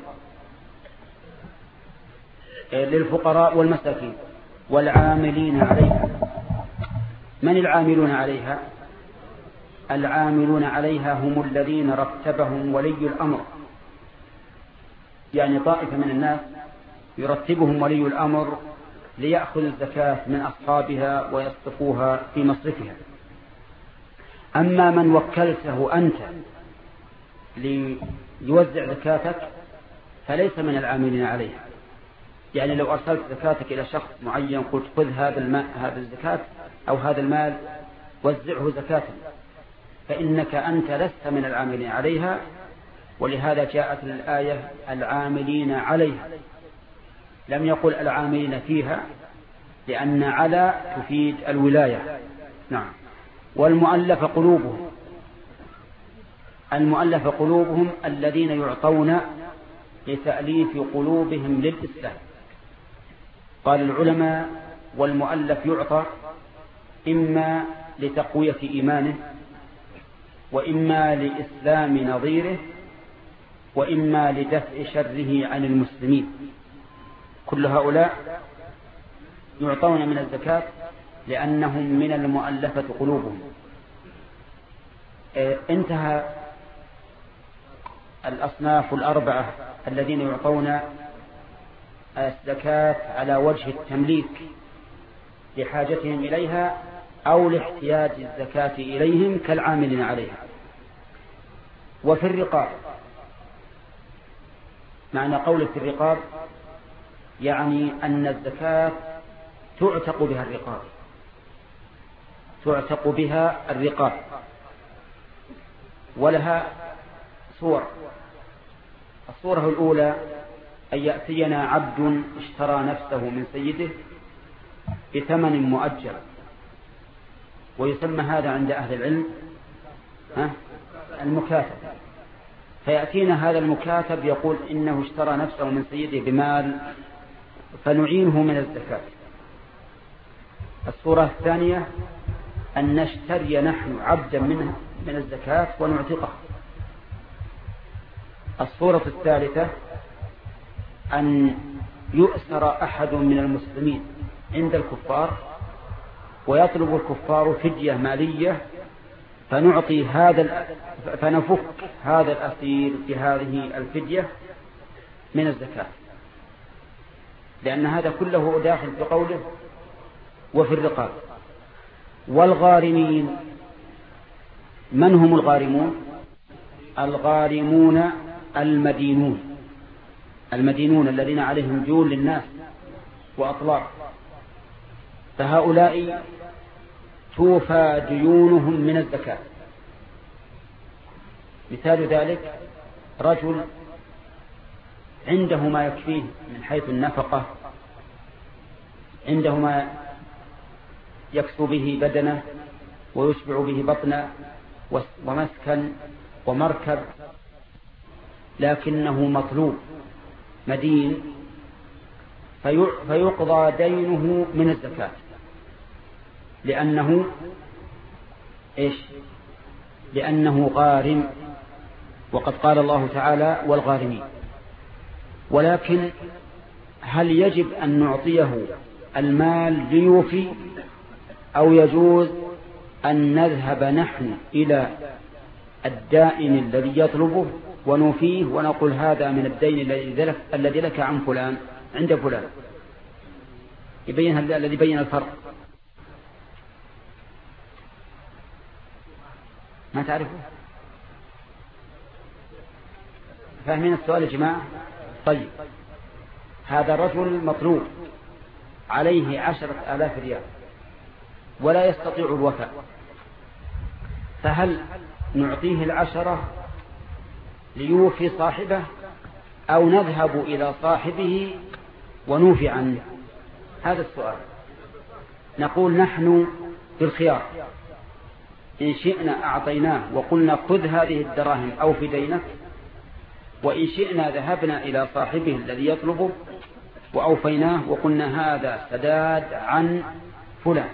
Speaker 1: للفقراء والمساكين والعاملين عليها. من العاملون عليها؟ العاملون عليها هم الذين رتبهم ولي الأمر، يعني طائفة من الناس يرتبهم ولي الأمر ليأخذ الزكاة من أصحابها ويصرفوها في مصرفها. أما من وكلته أنت ليوزع زكاتك فليس من العاملين عليها، يعني لو أرسلت زكاتك إلى شخص معين قلت خذ هذا الماء هذا الزكاة أو هذا المال وزعه زكاة، فإنك أنت لست من العاملين عليها، ولهذا جاءت الآية العاملين عليها، لم يقل العاملين فيها، لأن على تفيد الولاية. نعم. والمؤلف قلوبهم، المؤلف قلوبهم الذين يعطون لتأليف قلوبهم للإسلام. قال العلماء والمؤلف يعطى إما لتقوية إيمانه، وإما لإسلام نظيره، وإما لدفع شره عن المسلمين. كل هؤلاء يعطون من الزكاة لأنهم من المؤلفة قلوبهم. انتهى الأصناف الأربعة الذين يعطون الزكاة على وجه التمليك لحاجتهم إليها أو لاحتياج الزكاة إليهم كالعاملين عليها. وفي الرقاب، معنى قول في الرقاب يعني أن الزكاة تعتق بها الرقاب، تعتق بها الرقاب، ولها صور. الصورة الأولى أن يأتينا عبد اشترى نفسه من سيده بثمن مؤجل، ويسمى هذا عند أهل العلم المكاتب، فيأتينا هذا المكاتب يقول إنه اشترى نفسه من سيده بمال فنعينه من الزكاة. الصورة الثانية أن نشتري نحن عبدا منه من الزكاة ونعتقه. الصورة الثالثة أن يؤسر أحد من المسلمين عند الكفار ويطلب الكفار فدية مالية فنعطي هذا فنفك هذا الأسير بهذه الفدية من الزكاة، لأن هذا كله داخل في قوله وفي الرقاب. والغارمين، من هم الغارمون؟ الغارمون المدينون، المدينون الذين عليهم ديون للناس وأطلاق، فهؤلاء توفى ديونهم من الزكاة. مثال ذلك رجل عنده ما يكفيه من حيث النفقة، عنده ما يكسو به بدنه ويشبع به بطنه ومسكن ومركب، لكنه مطلوب مدين فيقضى دينه من الزكاة، لأنه إيش؟ لأنه غارم، وقد قال الله تعالى والغارمين. ولكن هل يجب أن نعطيه المال ليوفي، أو يجوز أن نذهب نحن إلى الدائن الذي يطلبه ونوفيه ونقول هذا من الدين الذي لك عن فلان عند فلان؟ يبين الذي بين الفرق. ما تعرفه؟ فاهمين السؤال يا جماعة؟ طيب، هذا الرجل مطلوب عليه عشرة آلاف ريال ولا يستطيع الوفاء، فهل نعطيه العشرة ليوفي صاحبه، أو نذهب إلى صاحبه ونوفي عنه؟ هذا السؤال. نقول نحن بالخيار، إن شئنا أعطيناه وقلنا خذ هذه الدراهم أو في دينك، وإن شئنا ذهبنا إلى صاحبه الذي يطلبه وأوفيناه وقلنا هذا سداد عن فلان.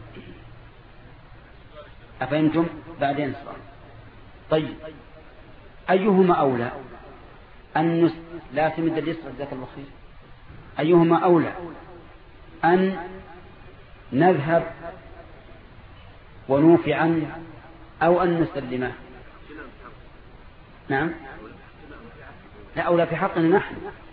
Speaker 1: أفهمتم؟ بعدين السؤال. طيب، أيهما أولى أن نس... لا تمد اليسر جزاك الله خير. أيهما أولى أن نذهب ونوفي عنه أو أن نسلمه؟ نعم، لا، أولى في حقنا نحن.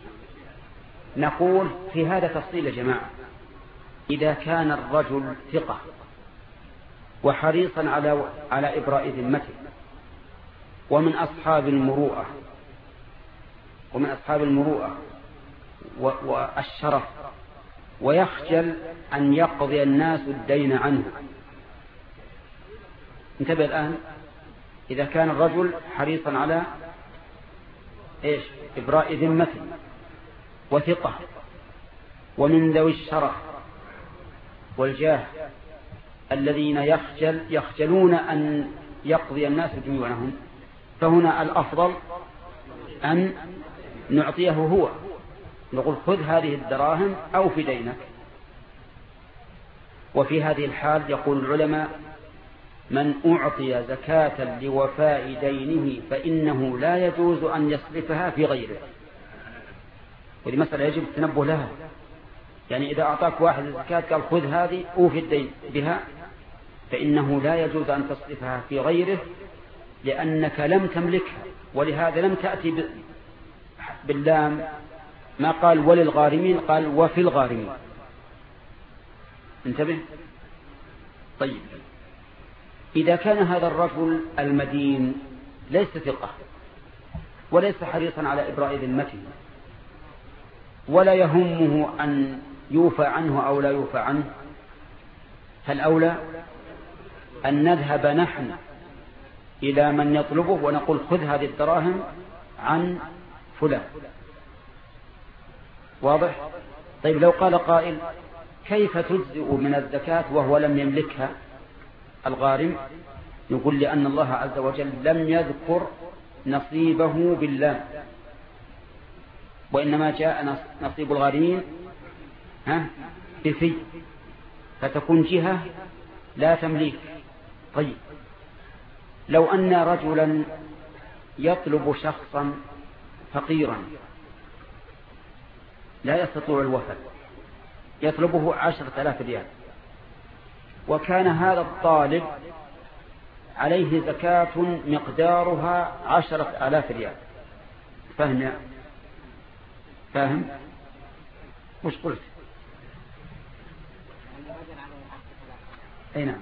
Speaker 1: نقول في هذا تفصيل يا جماعة. إذا كان الرجل ثقة وحريصا على على إبراء ذمته ومن أصحاب المروءة ومن أصحاب المروءة والشرف، ويخجل أن يقضي الناس الدين عنه. انتبه الآن، إذا كان الرجل حريصا على إيش؟ إبراء ذمته وثقة ومن ذوي الشرف والجاه الذين يخجل يخجلون أن يقضي الناس ديونهم، فهنا الأفضل أن نعطيه هو، نقول خذ هذه الدراهم أو في دينك. وفي هذه الحال يقول العلماء من أعطي زكاة لوفاء دينه فإنه لا يجوز أن يصرفها في غيره. ودي مسألة يجب التنبه لها. يعني إذا أعطاك واحد الزكاة قال خذ هذه أوفي الدين بها، فإنه لا يجوز أن تصرفها في غيره، لأنك لم تملكها. ولهذا لم تأتي باللام، ما قال وللغارمين، قال وفي الغارمين. انتبه. طيب، إذا كان هذا الرجل المدين ليس ثقة وليس حريصا على إبراء ذمته ولا يهمه أن يوفى عنه أو لا يوفى عنه، فالأولى أن نذهب نحن إلى من يطلبه ونقول خذ هذه الدراهم عن فلان. واضح؟ طيب، لو قال قائل كيف تجزئ من الزكاة وهو لم يملكها الغارم؟ نقول لأن الله عز وجل لم يذكر نصيبه بالله، وإنما جاء نصيب الغارمين ها بفي، فتكون جهة لا تمليك. طيب، لو أن رجلا يطلب شخصا فقيرا لا يستطيع الوفاء، يطلبه عشرة آلاف ريال، وكان هذا الطالب عليه زكاة مقدارها عشرة آلاف ريال. فهم؟ فاهم؟ وش قلت؟ أي نعم.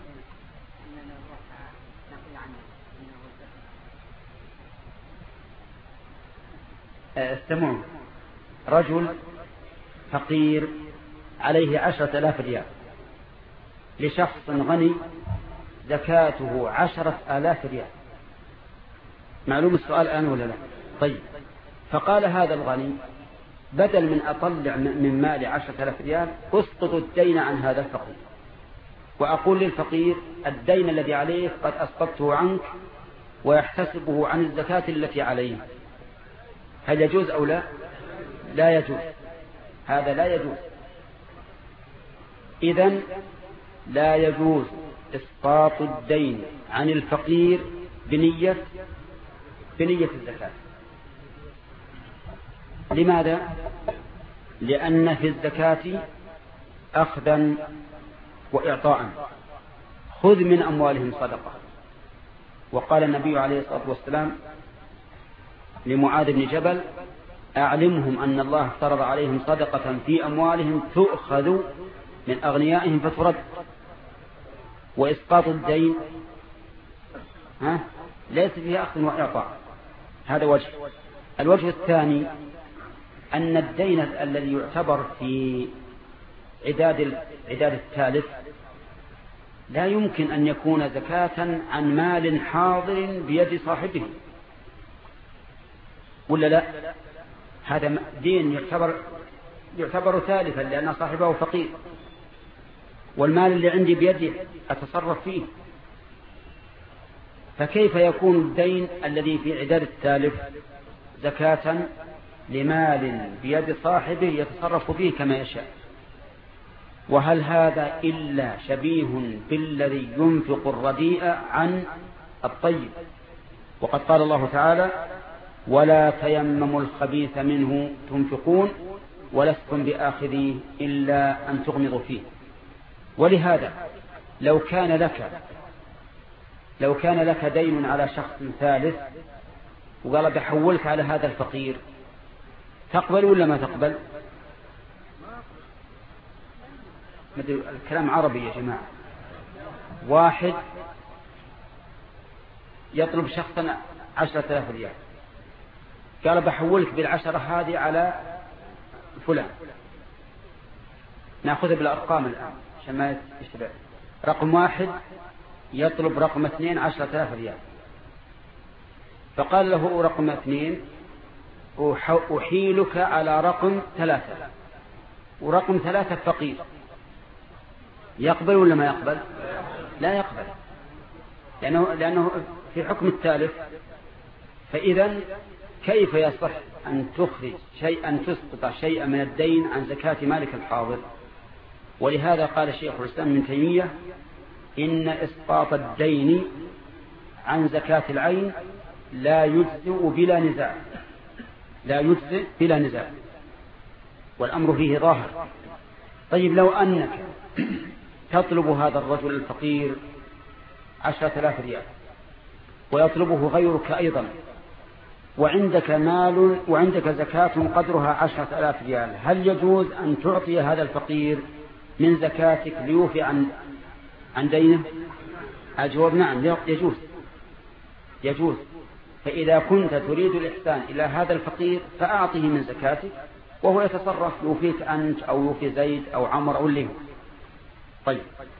Speaker 1: استمعوا، رجل فقير عليه عشرة آلاف ريال لشخص غني زكاته عشرة آلاف ريال. معلوم السؤال الآن ولا لا؟ طيب، فقال هذا الغني بدل من أطلع من مالي عشرة آلاف ريال أسقط الدين عن هذا الفقير، وأقول للفقير الدين الذي عليه قد أسقطته عنك ويحتسبه عن الزكاة التي عليه. هل يجوز أو لا؟ لا يجوز، هذا لا يجوز. إذن لا يجوز إسقاط الدين عن الفقير بنية بنية الزكاة. لماذا؟ لأن في الزكاة أخذا وإعطاء. خذ من أموالهم صدقة. وقال النبي عليه الصلاة والسلام لمعاذ بن جبل أعلمهم أن الله افترض عليهم صدقة في أموالهم تؤخذ من أغنيائهم فترد. وإسقاط الدين ها ليس فيه أخذ وإعطاء. هذا وجه. الوجه الثاني أن الدين الذي يعتبر في عداد عداد الثالث لا يمكن أن يكون زكاة عن مال حاضر بيد صاحبه، ولا لا؟ هذا دين يعتبر يعتبر ثالثا لأن صاحبه فقير، والمال اللي عندي بيدي أتصرف فيه. فكيف يكون الدين الذي في عداد الثالث زكاة لمال بيد صاحبه يتصرف فيه كما يشاء؟ وهل هذا إلا شبيه بالذي ينفق الرديء عن الطيب؟ وقد قال الله تعالى ولا تيمموا الخبيث منه تنفقون ولستم بآخذيه إلا أن تغمضوا فيه. ولهذا لو كان لك لو كان لك دين على شخص ثالث وقال بحولك على هذا الفقير، تقبل ولا ما تقبل؟ الكلام عربي يا جماعة. واحد يطلب شخصا عشرة آلاف ريال، قال بحولك بالعشرة هذه على فلان. نأخذ بالأرقام الآن عشان ما يشتبه. رقم واحد يطلب رقم اثنين عشرة آلاف ريال، فقال له رقم اثنين أحيلك على رقم ثلاثة، ورقم ثلاثة فقير. يقبل ولا ما يقبل؟ لا يقبل، لأنه, لأنه في حكم الثالث. فإذا كيف يصح أن تخرج شيئا أن تسقط شيئا من الدين عن زكاة مالك الحاضر؟ ولهذا قال شيخ الإسلام ابن تيمية إن إسقاط الدين عن زكاة العين لا يجزئ بلا نزاع، لا يجزئ بلا نزاع، والأمر فيه ظاهر. طيب لو أنك تطلب هذا الرجل الفقير عشرة آلاف ريال ويطلبه غيرك أيضا، وعندك مال وعندك زكاة قدرها عشرة آلاف ريال، هل يجوز أن تعطي هذا الفقير من زكاتك ليوفي عن عن دينه؟ الجواب نعم، يجوز يجوز. فإذا كنت تريد الإحسان إلى هذا الفقير فأعطه من زكاتك وهو يتصرف، يوفيك أنت أو يوفي زيد أو عمر أو اللي هو. طيب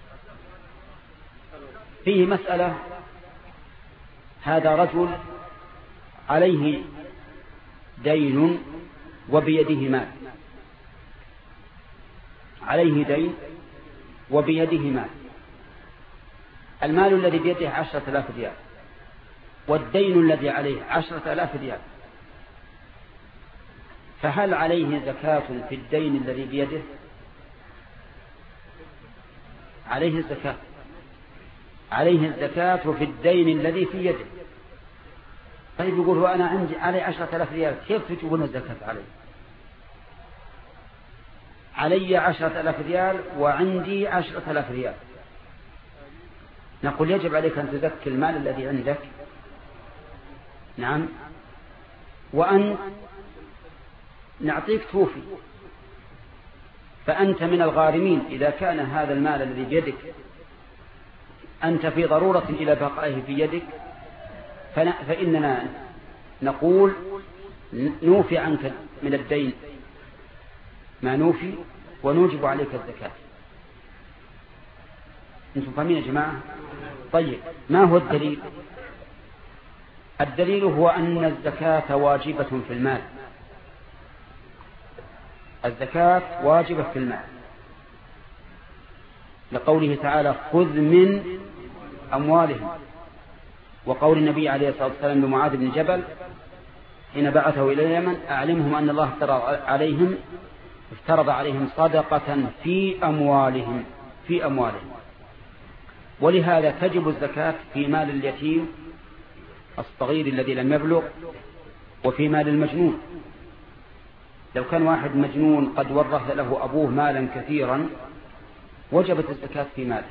Speaker 1: فيه مسألة. هذا رجل عليه دين وبيده مال، عليه دين وبيده مال. المال الذي بيده عشرة آلاف ريال والدين الذي عليه عشرة آلاف ريال، فهل عليه زكاة في الدين الذي بيده؟ عليه الزكاة، عليه الزكاة في الدين الذي في يده. طيب يقول هو أنا عندي علي عشرة آلاف ريال، كيف تجيبون الزكاة علي؟ علي عشرة آلاف ريال وعندي عشرة آلاف ريال. نقول يجب عليك أن تزكي المال الذي عندك، نعم، وأن نعطيك توفي، فأنت من الغارمين إذا كان هذا المال الذي بيدك أنت في ضرورة إلى بقائه في يدك، فإننا نقول نوفي عنك من الدين ما نوفي ونوجب عليك الزكاة. أنتم فاهمين يا جماعة؟ طيب ما هو الدليل؟ الدليل هو أن الزكاة واجبة في المال، الزكاة واجبة في المال، لقوله تعالى خذ من أموالهم، وقول النبي عليه الصلاة والسلام لمعاذ بن جبل حين بعثه إلى اليمن أعلمهم أن الله افترض عليهم افترض عليهم صدقة في أموالهم في أموالهم. ولهذا تجب الزكاة في مال اليتيم الصغير الذي لم يبلغ، وفي مال المجنون. لو كان واحد مجنون قد ورث له أبوه مالا كثيرا وجبت الزكاة في ماله.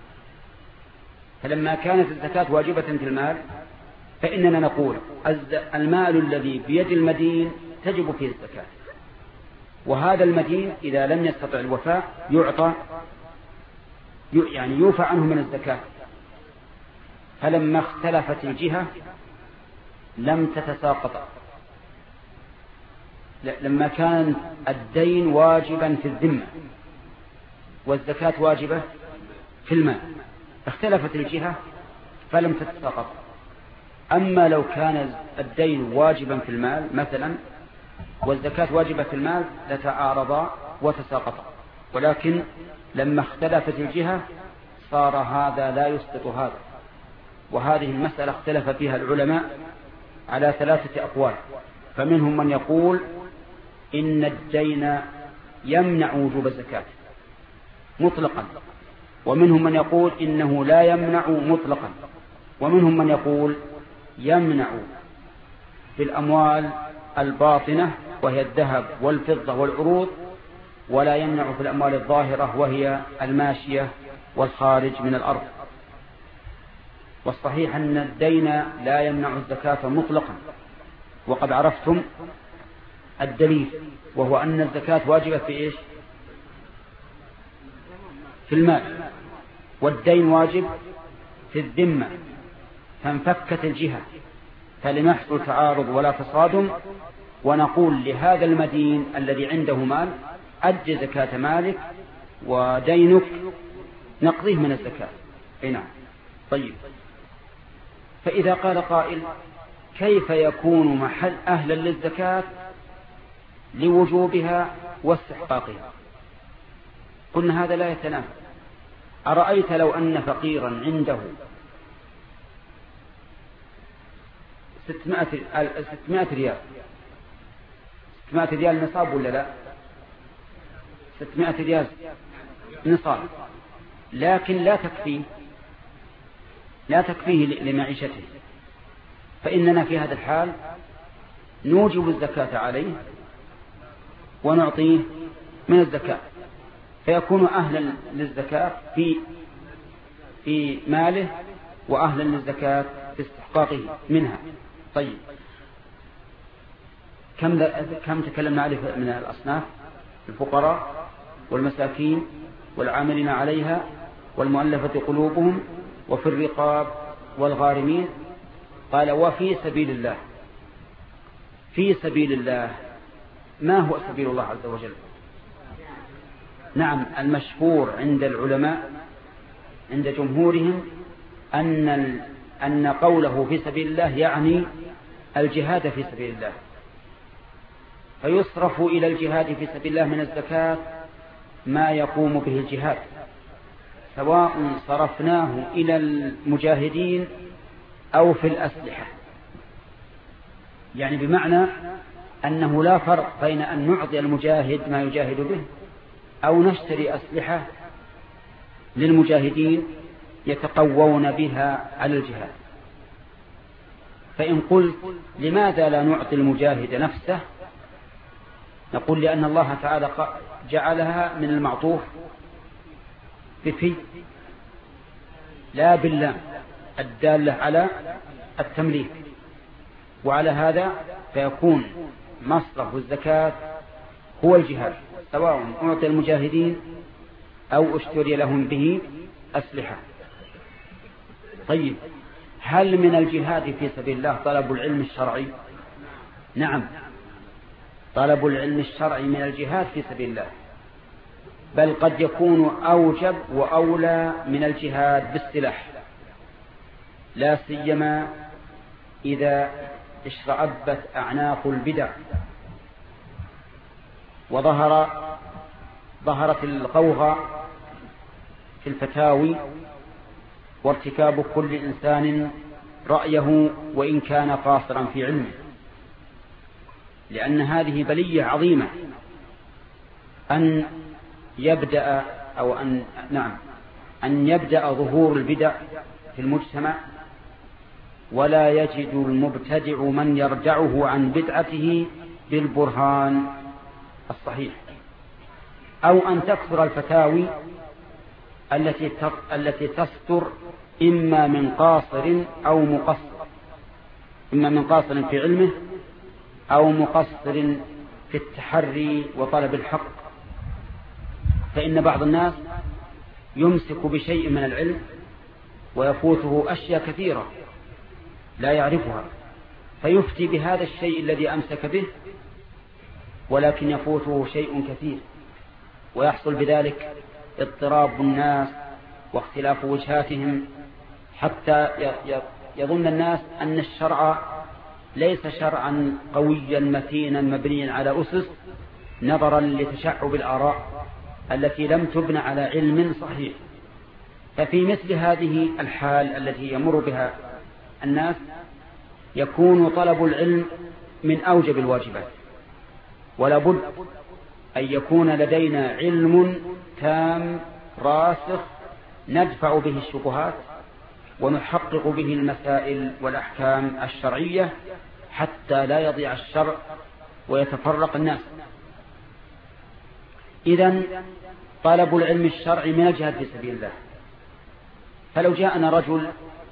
Speaker 1: فلما كانت الزكاة واجبة في المال فإننا نقول المال الذي بيد المدين تجب فيه الزكاة، وهذا المدين إذا لم يستطع الوفاء يعطى يعني يوفى عنه من الزكاة. فلما اختلفت الجهة لم تتساقط. لما كان الدين واجبا في الذمة والزكاة واجبة في المال اختلفت الجهة فلم تتساقط. أما لو كان الدين واجبا في المال مثلا والزكاة واجبة في المال لتعارضا وتساقطا، ولكن لما اختلفت الجهة صار هذا لا يسقط هذا. وهذه المسألة اختلف فيها العلماء على ثلاثة أقوال، فمنهم من يقول إن الدين يمنع وجوب الزكاة مطلقا، ومنهم من يقول إنه لا يمنع مطلقا، ومنهم من يقول يمنع في الأموال الباطنة وهي الذهب والفضة والعروض، ولا يمنع في الأموال الظاهرة وهي الماشية والخارج من الأرض. والصحيح أن الدين لا يمنع الزكاة مطلقا، وقد عرفتم الدليل، وهو أن الزكاة واجبة في إيش؟ في المال، والدين واجب في الذمة، فانفكت الجهة فلم يحصل تعارض ولا تصادم، ونقول لهذا المدين الذي عنده مال أد زكاة مالك ودينك نقضيه من الزكاة. نعم. طيب، فإذا قال قائل كيف يكون محل أهلا للزكاة لوجوبها واستحقاقها؟ قلنا هذا لا يتنافى. أرأيت لو أن فقيرا عنده ستمائة ريال، ستمائة ريال نصاب ولا لا؟ ستمائة ريال نصاب، لكن لا تكفيه لا تكفيه لمعيشته، فإننا في هذا الحال نوجب الزكاة عليه ونعطيه من الزكاة، فيكون أهلا للزكاة في في ماله وأهلا للزكاة في استحقاقه منها. طيب، كم كم تكلمنا عليه من الأصناف؟ الفقراء والمساكين والعاملين عليها والمؤلفة قلوبهم وفي الرقاب والغارمين. قال وفي سبيل الله. في سبيل الله ما هو سبيل الله عز وجل؟ نعم، المشهور عند العلماء عند جمهورهم أن أن قوله في سبيل الله يعني الجهاد في سبيل الله، فيصرف إلى الجهاد في سبيل الله من الزكاة ما يقوم به الجهاد، سواء صرفناه إلى المجاهدين أو في الأسلحة. يعني بمعنى أنه لا فرق بين أن نعطي المجاهد ما يجاهد به أو نشتري أسلحة للمجاهدين يتقوون بها على الجهاد. فإن قلت لماذا لا نعطي المجاهد نفسه؟ نقول لأن الله تعالى جعلها من المعطوف بفي لا باللام الدالة على التمليك، وعلى هذا فيكون مصرف الزكاة هو الجهاد، سواء أعطي المجاهدين أو اشتري لهم به أسلحة. طيب، هل من الجهاد في سبيل الله طلب العلم الشرعي؟ نعم، طلب العلم الشرعي من الجهاد في سبيل الله، بل قد يكون أوجب وأولى من الجهاد بالسلاح، لا سيما إذا اشرأبت أعناق البدع. وظهر ظهرت الغوغاء في الفتاوي وارتكاب كل إنسان رأيه وإن كان قاصرا في علمه، لأن هذه بلية عظيمة أن يبدأ أو أن نعم أن يبدأ ظهور البدع في المجتمع ولا يجد المبتدع من يرجعه عن بدعته بالبرهان الصحيح، أو أن تكثر الفتاوي التي التي تصدر إما من قاصر أو مقصر، إما من قاصر في علمه أو مقصر في التحري وطلب الحق. فإن بعض الناس يمسك بشيء من العلم ويفوته أشياء كثيرة لا يعرفها، فيفتي بهذا الشيء الذي أمسك به ولكن يفوته شيء كثير، ويحصل بذلك اضطراب الناس واختلاف وجهاتهم، حتى يظن الناس أن الشرع ليس شرعا قويا متينا مبنيا على أسس، نظرا لتشعب الآراء التي لم تبنى على علم صحيح. ففي مثل هذه الحال التي يمر بها الناس يكون طلب العلم من أوجب الواجبات، ولا بد أن يكون لدينا علم تام راسخ ندفع به الشبهات ونحقق به المسائل والأحكام الشرعية حتى لا يضيع الشرع ويتفرق الناس. إذن طلب العلم الشرعي من الجهاد في سبيل الله. فلو جاءنا رجل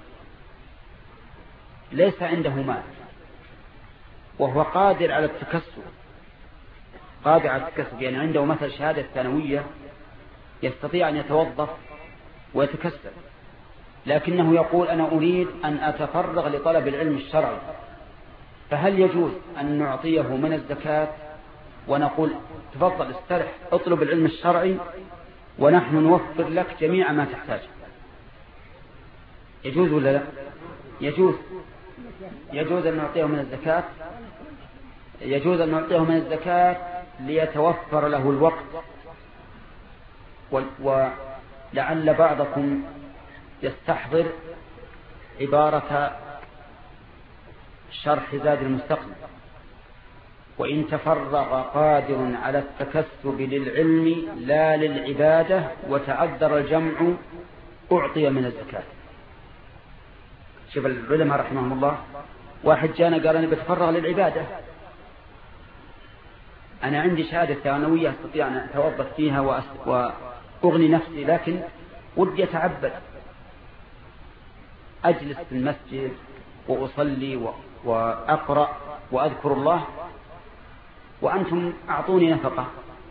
Speaker 1: ليس عنده مال وهو قادر على التكسب، قادر على التكسب يعني عنده مثل شهادة ثانوية يستطيع أن يتوظف ويتكسب، لكنه يقول أنا أريد أن أتفرغ لطلب العلم الشرعي، فهل يجوز أن نعطيه من الزكاة ونقول تفضل استرح اطلب العلم الشرعي ونحن نوفر لك جميع ما تحتاج؟ يجوز ولا لا؟ يجوز. يجوز أن نعطيه من الزكاة، يجوز أن نعطيه من الزكاة ليتوفر له الوقت. ولعل بعضكم يستحضر عبارة شرح زاد المستقنع: وإن تفرغ قادر على التكسب للعلم لا للعبادة وتعذر الجمع أعطي من الزكاة. شوف العلماء رحمهم الله، واحد جانا قال أنا بتفرغ للعبادة، أنا عندي شهادة ثانوية أستطيع أن أتوظف فيها وأغني نفسي، لكن ودي أتعبد، أجلس في المسجد وأصلي وأقرأ وأذكر الله، وأنتم أعطوني نفقة.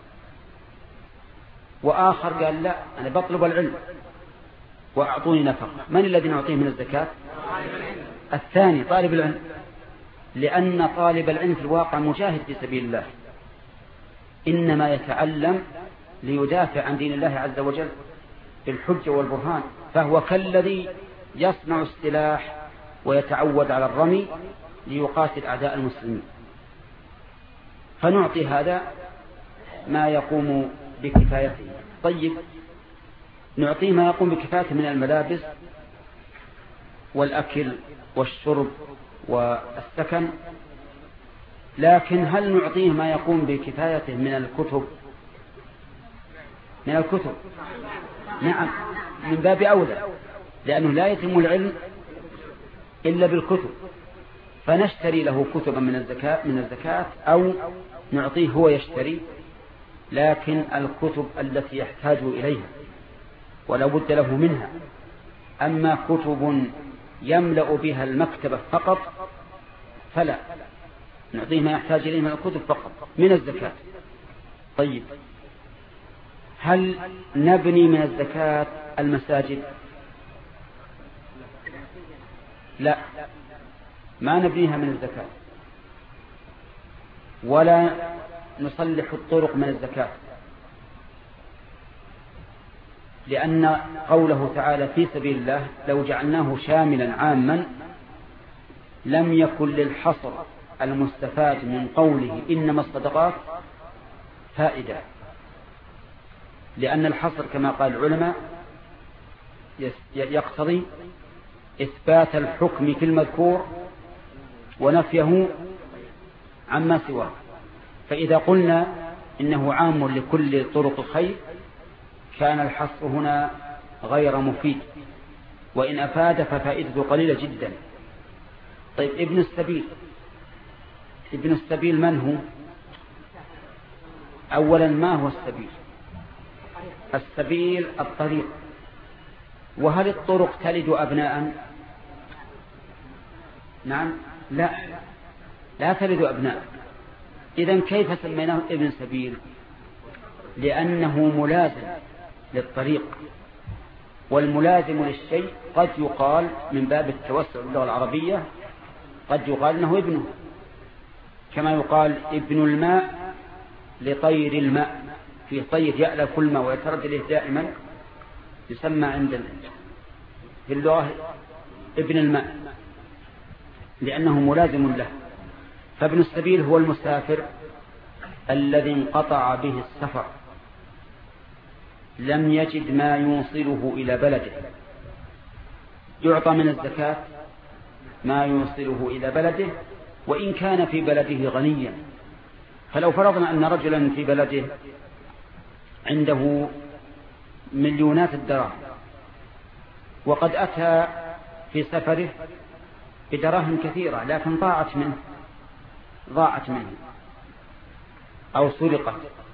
Speaker 1: وآخر قال لا أنا بطلب العلم وأعطوني نفقة. من الذي نعطيه من الزكاة؟ الثاني، طالب العلم، لأن طالب العلم في الواقع مجاهد في سبيل الله، إنما يتعلم ليدافع عن دين الله عز وجل بالحجة والبرهان، فهو كالذي يصنع السلاح ويتعود على الرمي ليقاتل أعداء المسلمين. فنعطي هذا ما يقوم بكفايته. طيب، نعطيه ما يقوم بكفايته من الملابس والأكل والشرب والسكن، لكن هل نعطيه ما يقوم بكفايته من الكتب؟ من الكتب نعم، من باب أولى، لأنه لا يتم العلم إلا بالكتب، فنشتري له كتبا من الزكاة من الزكاة أو نعطيه هو يشتري، لكن الكتب التي يحتاج إليها ولا بد له منها. أما كتب يملأ بها المكتبة فقط فلا، نعطيه ما يحتاج إليه من الكتب فقط من الزكاة. طيب، هل نبني من الزكاة المساجد؟ لا، ما نبنيها من الزكاة، ولا نصلح الطرق من الزكاة، لأن قوله تعالى في سبيل الله لو جعلناه شاملا عاما لم يكن للحصر المستفاد من قوله إنما الصدقات فائدة، لأن الحصر كما قال العلماء يقتضي إثبات الحكم في المذكور ونفيه عما سواه. فإذا قلنا إنه عام لكل طرق الخير كان الحصر هنا غير مفيد، وإن أفاد ففائدته قليلة جدا. طيب ابن السبيل، ابن السبيل من هو؟ أولا ما هو السبيل؟ السبيل الطريق. وهل الطرق تلد أبناء؟ نعم، لا لا تلد أبناء. إذن كيف سميناه ابن سبيل؟ لأنه ملازم للطريق، والملازم للشيء قد يقال من باب التوسع باللغة العربية قد يقال انه ابنه، كما يقال ابن الماء لطير الماء، في طير يألف الماء ويتردد له دائما يسمى عند في اللغة ابن الماء لأنه ملازم له. فابن السبيل هو المسافر الذي انقطع به السفر، لم يجد ما يوصله إلى بلده، يعطى من الزكاة ما يوصله إلى بلده وإن كان في بلده غنيا. فلو فرضنا أن رجلا في بلده عنده مليونات الدراهم وقد أتى في سفره بدراهم كثيرة لكن ضاعت منه ضاعت منه أو سرقت،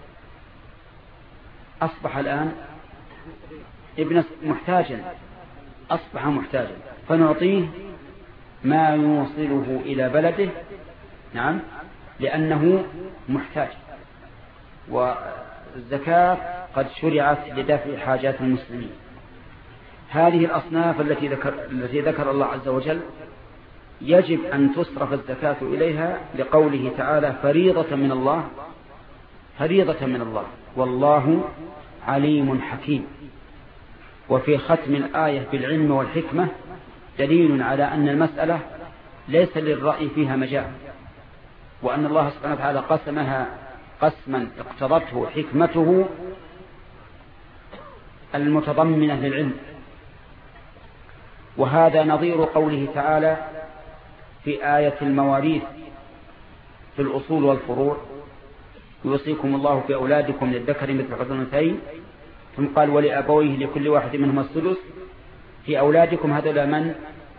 Speaker 1: أصبح الآن ابن محتاجا، أصبح محتاجا، فنعطيه ما يوصله إلى بلده، نعم، لأنه محتاج، والزكاة قد شرعت لدفع حاجات المسلمين. هذه الأصناف التي ذكر, التي ذكر الله عز وجل يجب أن تصرف الزكاة إليها لقوله تعالى فريضة من الله، فريضة من الله والله عليم حكيم. وفي ختم الآية بالعلم والحكمة دليل على أن المسألة ليس للرأي فيها مجال، وأن الله سبحانه وتعالى قسمها قسما اقتضته حكمته المتضمنة للعلم. وهذا نظير قوله تعالى في آية المواريث في الأصول والفروع يوصيكم الله في أولادكم للذكر مثل حظ الأنثيين، ثم قال ولأبويه لكل واحد منهما السدس. في أولادكم هذا من؟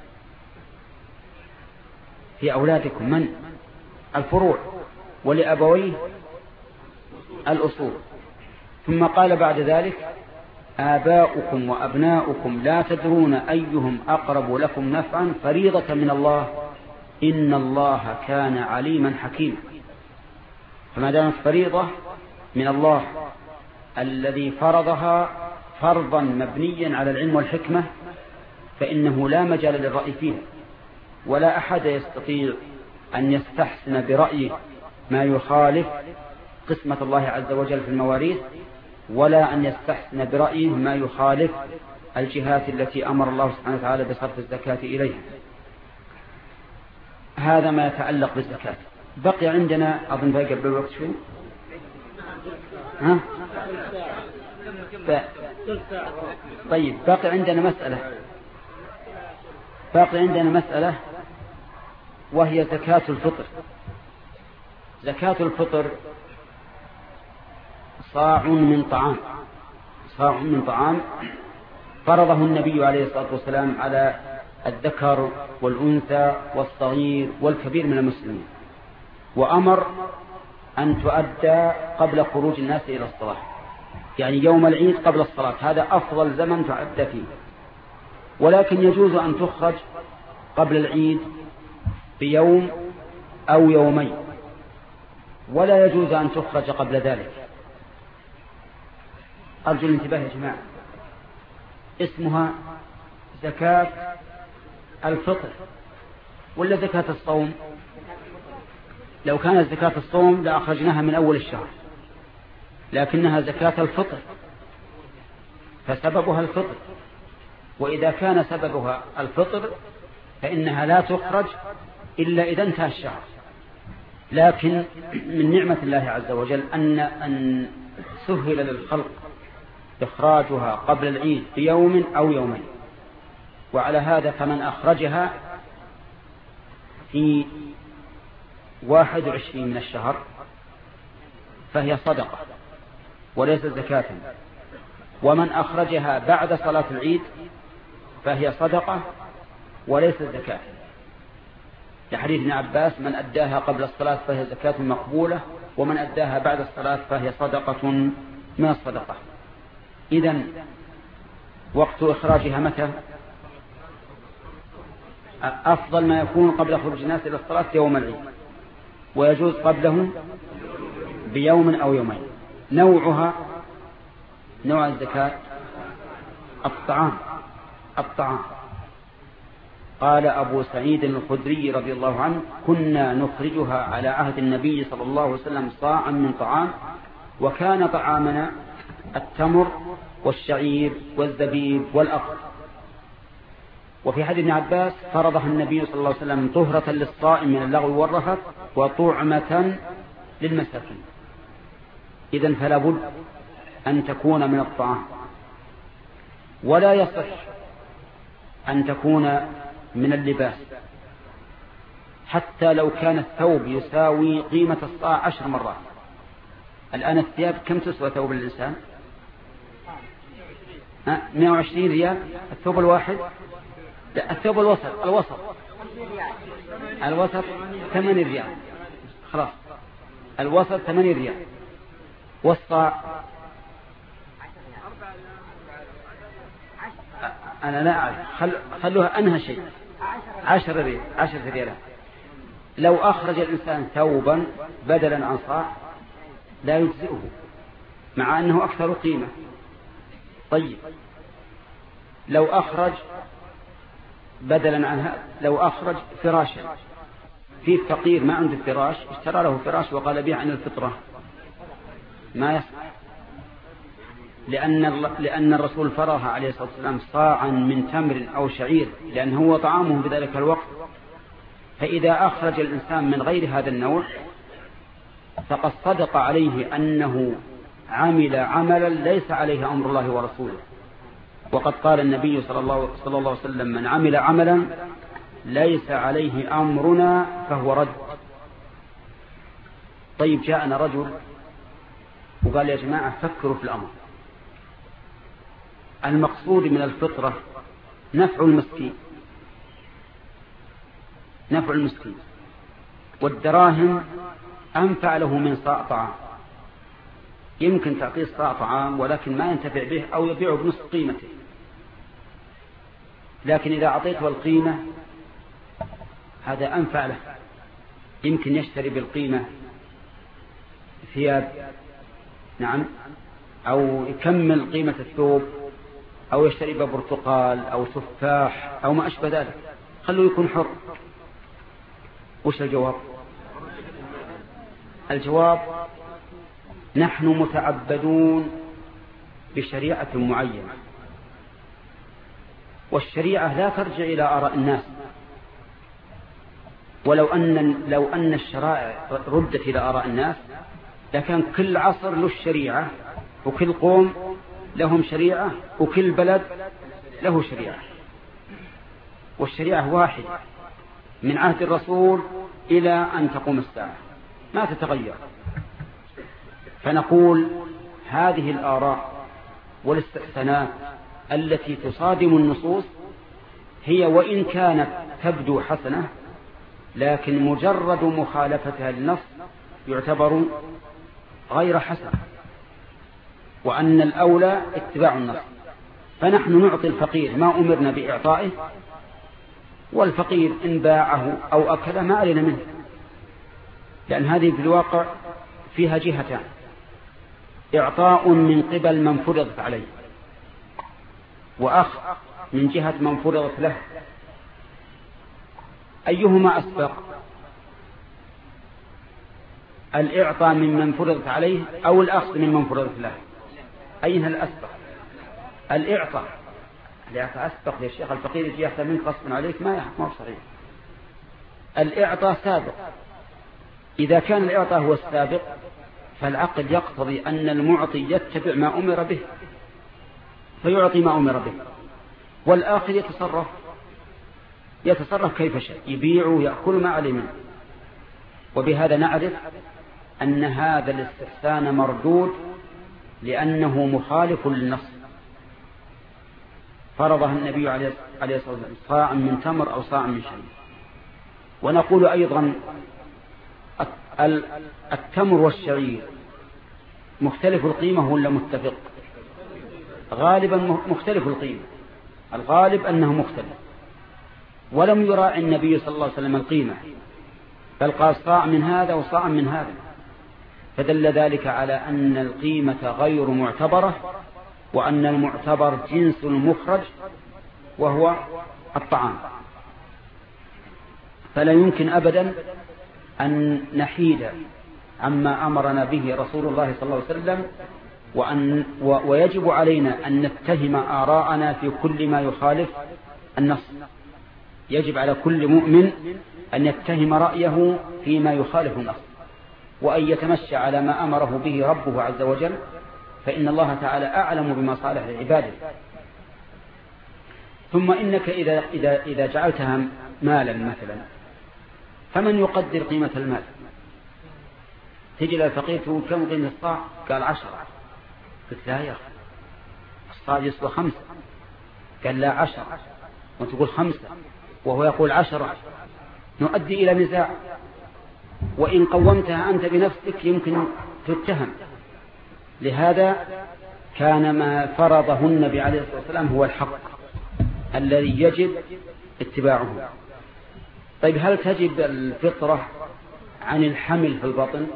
Speaker 1: في أولادكم من؟ الفروع، ولأبويه الأصول. ثم قال بعد ذلك آباؤكم وأبناؤكم لا تدرون أيهم أقرب لكم نفعا فريضة من الله إن الله كان عليما حكيما. فما دامت فريضة من الله الذي فرضها فرضا مبنيا على العلم والحكمة فإنه لا مجال للرأي فيه، ولا أحد يستطيع أن يستحسن برأيه ما يخالف قسمة الله عز وجل في المواريث، ولا أن يستحسن برأيه ما يخالف الجهات التي أمر الله سبحانه وتعالى بصرف الزكاة إليها. هذا ما يتعلق بالزكاة. بقي عندنا أظن باقي قبل الوقت شو ها؟ ب... طيب باقي عندنا مسألة باقي عندنا مسألة وهي زكاة الفطر. زكاة الفطر صاع من طعام، صاع من طعام فرضه النبي عليه الصلاة والسلام على الذكر والأنثى والصغير والكبير من المسلمين، وأمر أن تؤدى قبل خروج الناس إلى الصلاة، يعني يوم العيد قبل الصلاة، هذا أفضل زمن تؤدى فيه. ولكن يجوز أن تخرج قبل العيد بيوم أو يومين، ولا يجوز أن تخرج قبل ذلك. أرجو الانتباه يا جماعة. اسمها زكاة الفطر ولا زكاة الصوم؟ لو كانت زكاة الصوم لأخرجناها من أول الشهر، لكنها زكاة الفطر فسببها الفطر، وإذا كان سببها الفطر فإنها لا تخرج إلا إذا انتهى الشهر. لكن من نعمة الله عز وجل أن أن سهل للخلق إخراجها قبل العيد بيوم أو يومين، وعلى هذا فمن أخرجها في واحد وعشرين من الشهر فهي صدقة وليست زكاة، ومن أخرجها بعد صلاة العيد فهي صدقة وليست زكاة، لحديث ابن عباس: من أداها قبل الصلاة فهي زكاة مقبولة، ومن أداها بعد الصلاة فهي صدقة من الصدقة. إذن وقت إخراجها متى؟ أفضل ما يكون قبل خروج الناس إلى الصلاة يوم العيد، ويجوز قبله بيوم أو يومين. نوعها نوع الزكاة الطعام الطعام قال أبو سعيد الخدري رضي الله عنه: كنا نخرجها على عهد النبي صلى الله عليه وسلم صاعا من طعام، وكان طعامنا التمر والشعير والزبيب والأقط. وفي حديث ابن عباس: فرضها النبي صلى الله عليه وسلم طهرة للصائم من اللغو والرفث وطعمة للمساكين. إذن فلا بد أن تكون من الطعام، ولا يصح أن تكون من اللباس، حتى لو كان الثوب يساوي قيمة الصاع عشر مرات. الآن الثياب كم تسوى ثوب الإنسان؟ مئة وعشرين ريال الثوب الواحد. لا، الثوب الوسط الوسط الوسط ثمانين ريال، خلاص الوسط ثمانين ريال، والصاع أنا لا أعرف، خل... خلوها أنهى شيء عشر ريال عشر ريالات. لو أخرج الإنسان ثوبا بدلا عن صاع لا يجزئه، مع أنه أكثر قيمة. طيب لو أخرج بدلا عن هذا، لو أخرج فراشا، في فقير ما عنده فراش اشترى له فراش وقال بيع عن الفطرة، ما يصح، لأن لأن الرسول فرضها عليه الصلاة والسلام صاعا من تمر أو شعير، لأنه هو طعامه بذلك الوقت. فإذا أخرج الإنسان من غير هذا النوع فقد صدق عليه أنه عمل عملا ليس عليه أمر الله ورسوله. وقد قال النبي صلى الله, صلى الله عليه وسلم: من عمل عملا ليس عليه أمرنا فهو رد. طيب جاءنا رجل وقال: يا جماعة فكروا في الأمر، المقصود من الفطرة نفع المسكين نفع المسكين والدراهم أنفع له من صاع طعام. يمكن تعطيه صاع طعام ولكن ما ينتفع به أو يبيعه بنصف قيمته، لكن إذا أعطيته القيمة هذا أنفع له، يمكن يشتري بالقيمة ثياب، نعم، أو يكمل قيمة الثوب، أو يشتري برتقال أو تفاح أو ما أشبه ذلك، خلوه يكون حر. وش الجواب؟ الجواب: نحن متعبدون بشريعة معينة، والشريعة لا ترجع إلى آراء الناس. ولو أن لو أن الشرائع ردت إلى آراء الناس لكان كل عصر له الشريعة، وكل قوم لهم شريعة، وكل بلد له شريعة، والشريعة واحدة من عهد الرسول إلى أن تقوم الساعة ما تتغير. فنقول هذه الآراء والاستحسانات التي تصادم النصوص هي وإن كانت تبدو حسنة، لكن مجرد مخالفتها للنص يعتبر غير حسن، وأن الأولى اتباع النص. فنحن نعطي الفقير ما أمرنا بإعطائه، والفقير إن باعه أو أكله ما علينا منه، لأن هذه في الواقع فيها جهتان: إعطاء من قبل من فرضت عليه، وأخذ من جهة من فرضت له. أيهما أسبق؟ الإعطاء من من فرضت عليه أو الأخذ من من فرضت له؟ أيها الأسبق؟ الإعطاء. الإعطاء أسبق يا شيخ، الفقير يجي يأخذ منك غصبا عليك، ما ما هو صحيح. الإعطاء سابق، إذا كان الإعطاء هو السابق فالعقل يقتضي أن المعطي يتبع ما أمر به فيعطي ما أمر به، والآخر يتصرف يتصرف كيف شاء، يبيع ويأكل ما عليه منه. وبهذا نعرف أن هذا الاستحسان مردود لأنه مخالف للنص. فرضها النبي عليه الصلاة والسلام صاع من تمر أو صاع من شعير. ونقول أيضا التمر والشعير مختلف القيمة ولا متفق؟ غالبا مختلف القيمة، الغالب أنه مختلف، ولم يراعي النبي صلى الله عليه وسلم القيمة، بل قال صاع من هذا وصاع من هذا، فدل ذلك على أن القيمة غير معتبرة، وأن المعتبر جنس المخرج وهو الطعام. فلا يمكن أبدا أن نحيد عما أمرنا به رسول الله صلى الله عليه وسلم، وأن ويجب علينا أن نتهم آراءنا في كل ما يخالف النص. يجب على كل مؤمن أن يتهم رأيه فيما يخالف النص، وأن يتمشى على ما أمره به ربه عز وجل، فإن الله تعالى أعلم بمصالح عباده. ثم إنك إذا, إذا, إذا جعلتها مالا مثلا، فمن يقدر قيمة المال؟ تجي للفقير تقول كم قيمة الصاع؟ قال عشرة. قلت لا يا أخي، الصاع يسوى خمسة. قال لا عشرة، وتقول خمسة وهو يقول عشرة، نؤدي إلى نزاع. وإن قومتها أنت بنفسك يمكن تتهم. لهذا كان ما فرضه النبي عليه الصلاة والسلام هو الحق الذي يجب اتباعه. طيب هل تجب الفطرة عن الحمل في البطن؟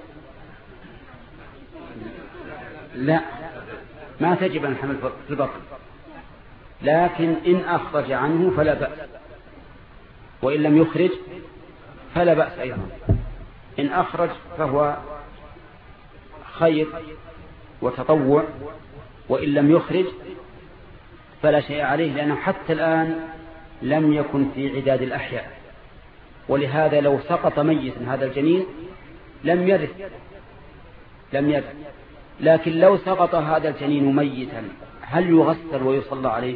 Speaker 1: لا، ما تجب عن الحمل في البطن، لكن إن أخرج عنه فلا بأس، وإن لم يخرج فلا بأس أيضا. إن أخرج فهو خير وتطوع، وإن لم يخرج فلا شيء عليه، لأنه حتى الآن لم يكن في عداد الأحياء. ولهذا لو سقط ميتا هذا الجنين لم يرث لم يرث لكن لو سقط هذا الجنين ميتا هل يغسل ويصلى عليه؟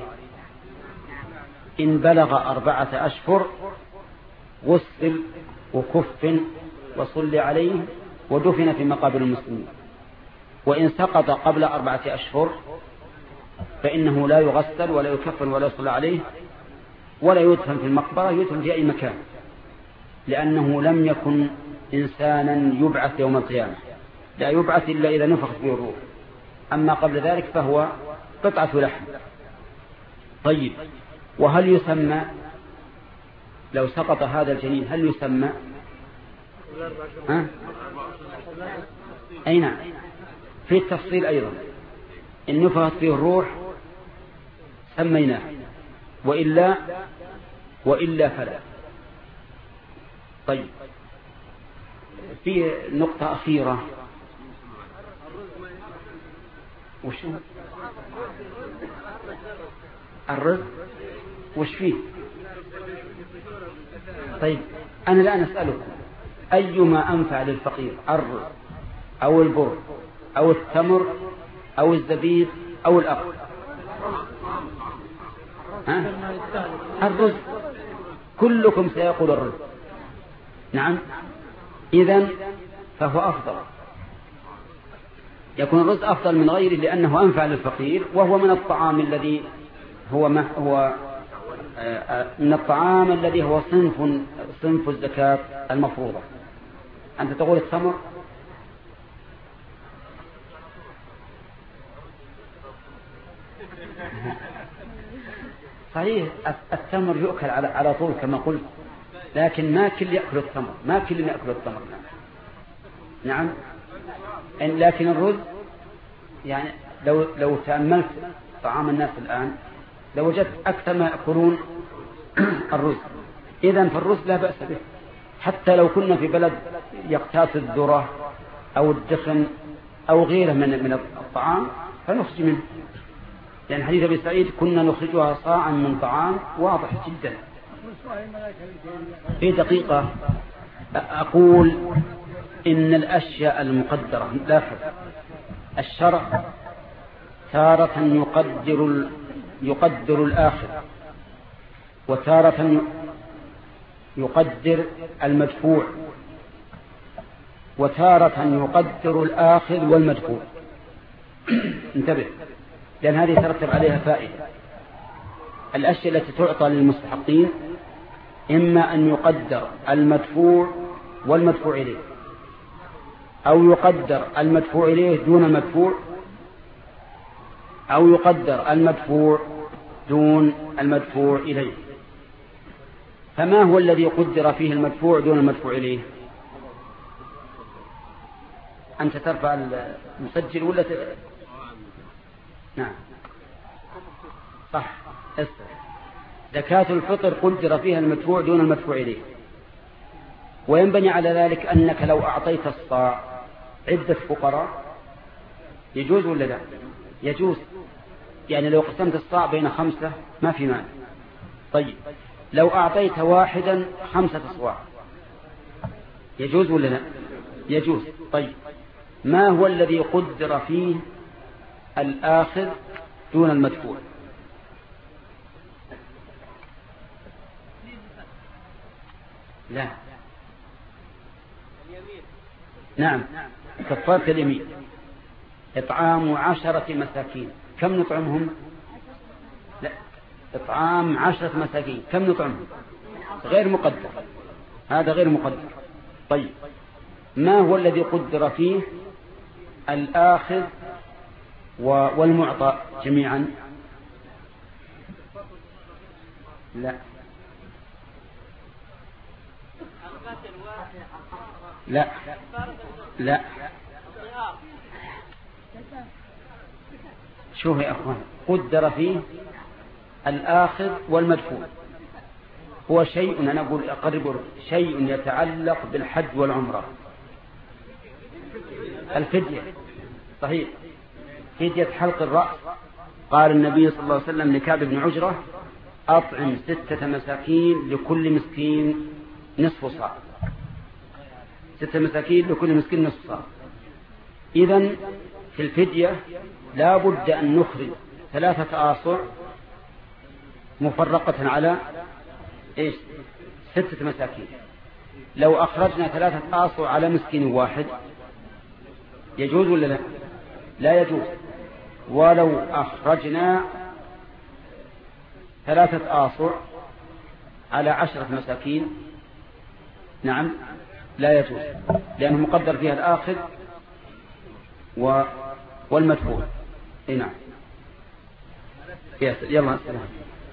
Speaker 1: إن بلغ أربعة أشهر غسل وكفن وصلي عليه ودفن في مقابر المسلمين. وإن سقط قبل أربعة أشهر فإنه لا يغسل ولا يكفن ولا يصلى عليه ولا يدفن في المقبرة، يدفن في أي مكان، لأنه لم يكن إنسانا يبعث يوم القيامة، لا يبعث إلا إذا نفخت به الروح. أما قبل ذلك فهو قطعة لحم. طيب، وهل يسمى لو سقط هذا الجنين هل يسمى؟ ها؟ أي نعم، في التفصيل أيضا. إن نفخت فيه الروح سميناه، وإلا وإلا فلا. طيب، في نقطة أخيرة. وش الرزق؟ وش فيه؟ طيب، أنا الآن أسألكم أيما أنفع للفقير، الرزق أو البر أو التمر أو الزبيب أو الأقل؟ ها؟ الرزق. كلكم سيقول الرزق. نعم، إذن فهو أفضل، يكون الرزق أفضل من غيره لأنه أنفع للفقير، وهو من الطعام الذي هو ما هو من الطعام الذي هو صنف صنف الزكاة المفروضة. أنت تقول التمر، صحيح التمر يؤكل على على طول كما قلت، لكن ما كل يأكل التمر، ما كل يأكل التمر. نعم، لكن الرز يعني لو لو تأملت طعام الناس الآن لوجدت أكثر ما يأكلون الرز. إذن فالرز لا بأس به، حتى لو كنا في بلد يقتات الذرة أو الدخن أو غيره من من الطعام فنخرج منه، لأن حديث أبي سعيد كنا نخرجها صاعا من طعام واضح جدا. في دقيقة أقول إن الأشياء المقدرة، لاحظ الشرع تارة يقدر يقدر الآخر، وتارة يقدر المدفوع، وتارة يقدر الآخذ والمدفوع. انتبه، لأن هذه ترتب عليها فائدة. الأشياء التي تعطى للمستحقين إما أن يقدر المدفوع والمدفوع إليه، أو يقدر المدفوع إليه دون المدفوع، أو يقدر المدفوع دون المدفوع إليه. فما هو الذي قدر فيه المدفوع دون المدفوع إليه؟ أنت ترفع المسجل ولا ت... نعم صح. استر. زكاة الفطر قدر فيها المدفوع دون المدفوع إليه، وينبني على ذلك أنك لو أعطيت الصاع عدة فقراء يجوز ولا لا؟ يجوز. يعني لو قسمت الصاع بين خمسة ما في مانع. طيب لو أعطيت واحدا خمسة أصواع يجوز ولا لا؟ يجوز. طيب ما هو الذي قدر فيه الآخذ دون المدفوع؟ لا. نعم، كفارة اليمين. إطعام عشرة مساكين، كم نطعمهم؟ لا، إطعام عشرة مساكين، كم نطعمهم؟ غير مقدر، هذا غير مقدر. طيب ما هو الذي قدر فيه الآخذ والمعطى جميعا؟ لا لا لا. شوف يا أخوان، قدر فيه الآخذ والمدفوع. هو شيء، أنا أقول أقرب، شيء يتعلق بالحج والعمرة. الفدية، صحيح، فدية حلق الرأس. قال النبي صلى الله عليه وسلم لكعب بن عجرة: أطعم ستة مساكين لكل مسكين نصف صاع. ستة مساكين لكل مسكين نصف صاع. إذن في الفدية لا بد أن نخرج ثلاثة آصع مفرقة على إيش؟ ستة مساكين. لو أخرجنا ثلاثة آصع على مسكين واحد يجوز ولا لا؟ لا يجوز. ولو أخرجنا ثلاثة آصع على عشرة مساكين، نعم، لا يجوز، لأنه مقدر فيها الآخذ والمدفوع. إيه نعم. يلا السلام.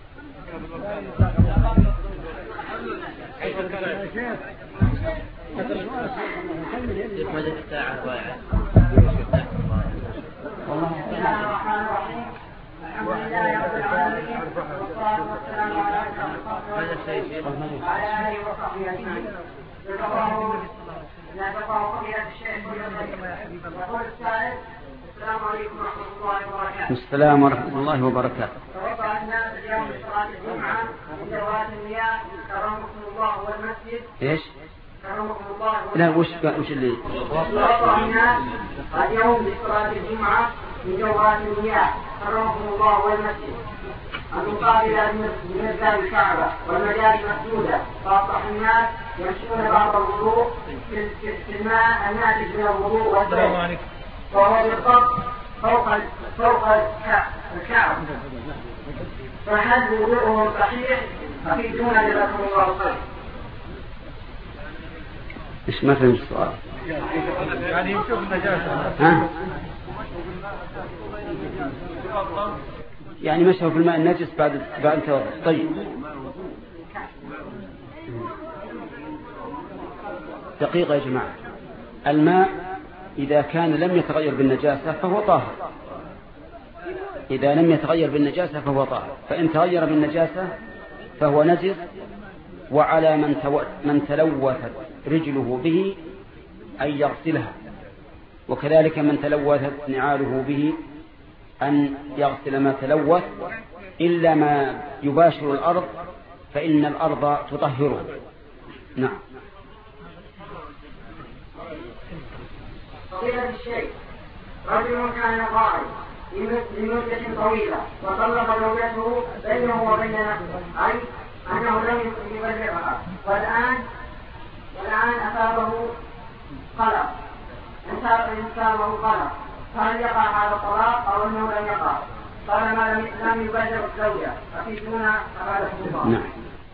Speaker 2: الحمد لله رب العالمين، والصلاة والسلام على أشرف المرسلين وعلى آله وصحبه أجمعين. لا تقع فضيلة الشيخ يقول السائل: السلام عليكم ورحمة الله وبركاته.
Speaker 1: السلام ورحمة الله وبركاته.
Speaker 2: توقع الناس اليوم صلاة الجمعة من ذوات المياه كرمكم الله والمسجد.
Speaker 1: ايش؟
Speaker 2: كرمكم الله.
Speaker 1: لا، وش وش اللي؟
Speaker 2: توقع الناس اليوم لصلاة الجمعة من ذوات المياه كرمكم الله والمسجد المقابلة من باب الكعبة والمجاري مسدودة، فأصبح الناس يمشون بعض الوضوء في الماء الناتج من الوضوء والبول، وهو بالضبط فوق فوق الكعب. فهل وضوءهم صحيح؟ أفيدونا جزاكم الله خير.
Speaker 1: إيش ما فهمت السؤال؟
Speaker 3: يعني يشوف النجاسة.
Speaker 1: ها؟ يعني مشوا في الماء النجس بعد بعد التوضؤ. طيب دقيقة يا جماعة، الماء إذا كان لم يتغير بالنجاسة فهو طاهر. إذا لم يتغير بالنجاسة فهو طاهر، فإن تغير بالنجاسة فهو نجس، وعلى من تو... من تلوثت رجله به أن يغسلها، وكذلك من تلوثت نعاله به أن يغسل ما تلوث، إلا ما يباشر الأرض فإن الأرض تطهره. نعم.
Speaker 2: فضيلة الشيخ، رجل كان قائم لمدة طويلة وطلق زوجته بينه وبين نفسه، أي أنه لم يبلغها، والآن والآن أصابه قلق أصابه قلق، فهل يقع هذا الطلاق أو أنه لم يقع؟ قال ما لم يبلغ الزوجة أفيدونا هذا الطلاق.
Speaker 1: نعم.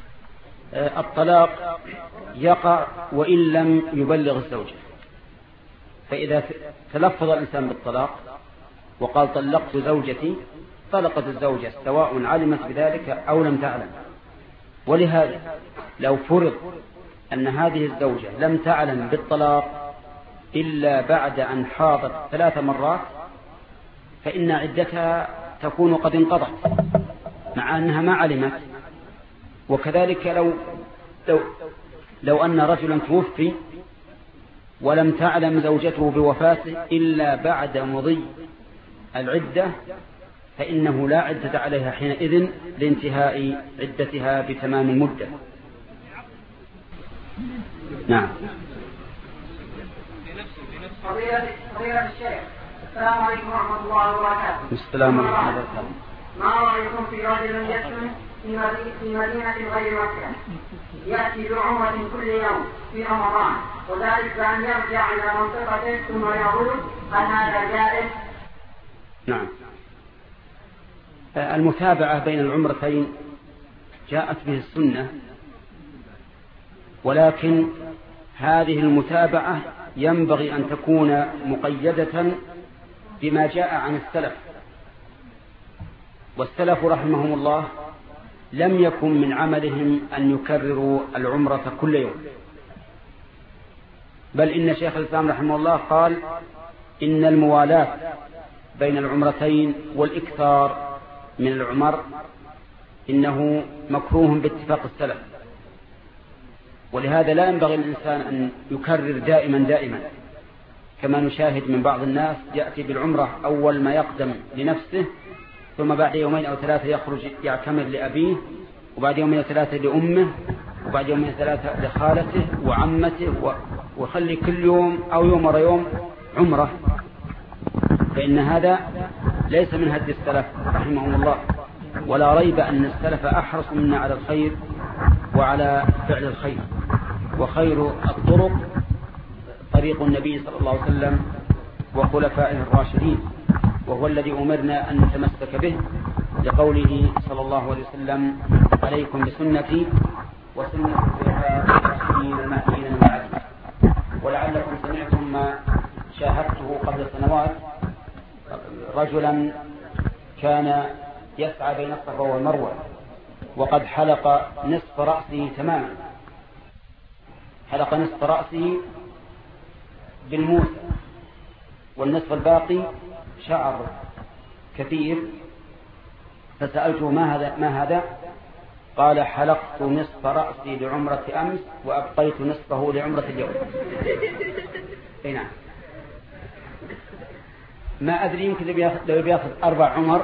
Speaker 1: الطلاق يقع وإن لم يبلغ الزوجة، فإذا تلفظ الإنسان بالطلاق وقال طلقت زوجتي طلقت الزوجة سواء علمت بذلك أو لم تعلم. ولهذا لو فرض أن هذه الزوجة لم تعلم بالطلاق إلا بعد أن حاضت ثلاث مرات فإن عدتها تكون قد انقضت مع أنها ما علمت. وكذلك لو لو, لو أن رجلا توفي ولم تعلم زوجته بوفاته إلا بعد مضي العدة فإنه لا عدة عليها حينئذ لانتهاء عدتها بتمام المدة. نعم.
Speaker 2: فضيلة الشيخ، السلام عليكم ورحمة الله وبركاته.
Speaker 1: السلام ورحمة الله وبركاته.
Speaker 2: ما رأيكم في رجل يسكن في مدينة غير مكة يأتي بعمرة كل يوم في رمضان وذلك بأن يرجع إلى منطقته ثم يعود، هل هذا جائز؟
Speaker 1: نعم. المتابعة بين العمرتين جاءت به السنة، ولكن هذه المتابعة ينبغي أن تكون مقيدة بما جاء عن السلف، والسلف رحمهم الله لم يكن من عملهم أن يكرروا العمرة كل يوم، بل إن شيخ الإسلام رحمه الله قال إن الموالاة بين العمرتين والإكثار من العمر إنه مكروه باتفاق السلف. ولهذا لا ينبغي الإنسان أن يكرر دائما دائما كما نشاهد من بعض الناس يأتي بالعمرة أول ما يقدم لنفسه ثم بعد يومين أو ثلاثة يخرج يعتمر لأبيه، وبعد يومين أو ثلاثة لأمه، وبعد يومين ثلاثة لخالته وعمته، وخلي كل يوم أو يوم ورا يوم عمرة، فإن هذا ليس من هدي السلف رحمهم الله. ولا ريب أن السلف أحرص منا على الخير وعلى فعل الخير، وخير الطرق طريق النبي صلى الله عليه وسلم وخلفائه الراشدين، وهو الذي أمرنا أن نتمسك به لقوله صلى الله عليه وسلم عليكم بسنتي وسنة الخلفاء الراشدين المهديين من بعدي. ولعلكم سمعتم ما شاهدته قبل سنوات، رجلا كان يسعى بين الصفا والمروة وقد حلق نصف رأسه تماما، حلق نصف رأسه بالموسى والنصف الباقي شعر كثير، فسألته ما هذا ما هذا قال حلقت نصف رأسي لعمرة أمس وأبقيت نصفه لعمرة اليوم. اي نعم. ما أدري يمكن لو بياخذ أربع عمر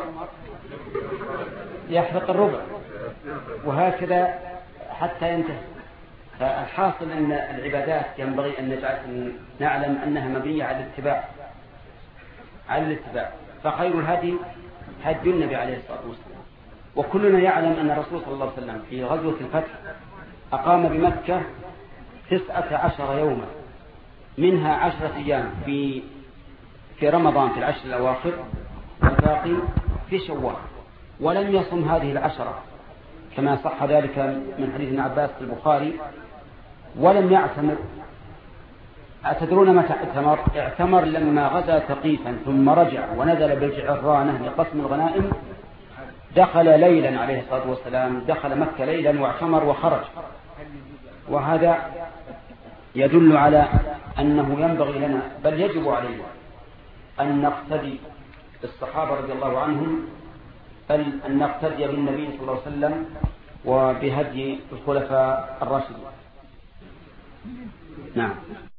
Speaker 1: يحرق الربع وهكذا حتى ينتهي. فالحاصل أن العبادات ينبغي أن نجعل نعلم أنها مبنية على الاتباع على الاتباع فخير الهدي هدي النبي عليه الصلاة والسلام. وكلنا يعلم أن الرسول صلى الله عليه وسلم في غزوة الفتح أقام بمكة تسعة عشر يوما، منها عشرة أيام في في رمضان في العشر الأواخر والباقي في شوال، ولم يصم هذه العشرة كما صح ذلك من حديث ابن عباس في البخاري، ولم يعتمر. أتدرون متى اعتمر؟ اعتمر لما غزا ثقيفا ثم رجع ونزل بالجعرانة لقسم الغنائم، دخل ليلا عليه الصلاة والسلام، دخل مكة ليلا واعتمر وخرج. وهذا يدل على أنه ينبغي لنا بل يجب علينا أن نقتدي بالصحابة رضي الله عنهم، بل أن نقتدي بالنبي صلى الله عليه وسلم وبهدي الخلفاء الراشدين. نعم.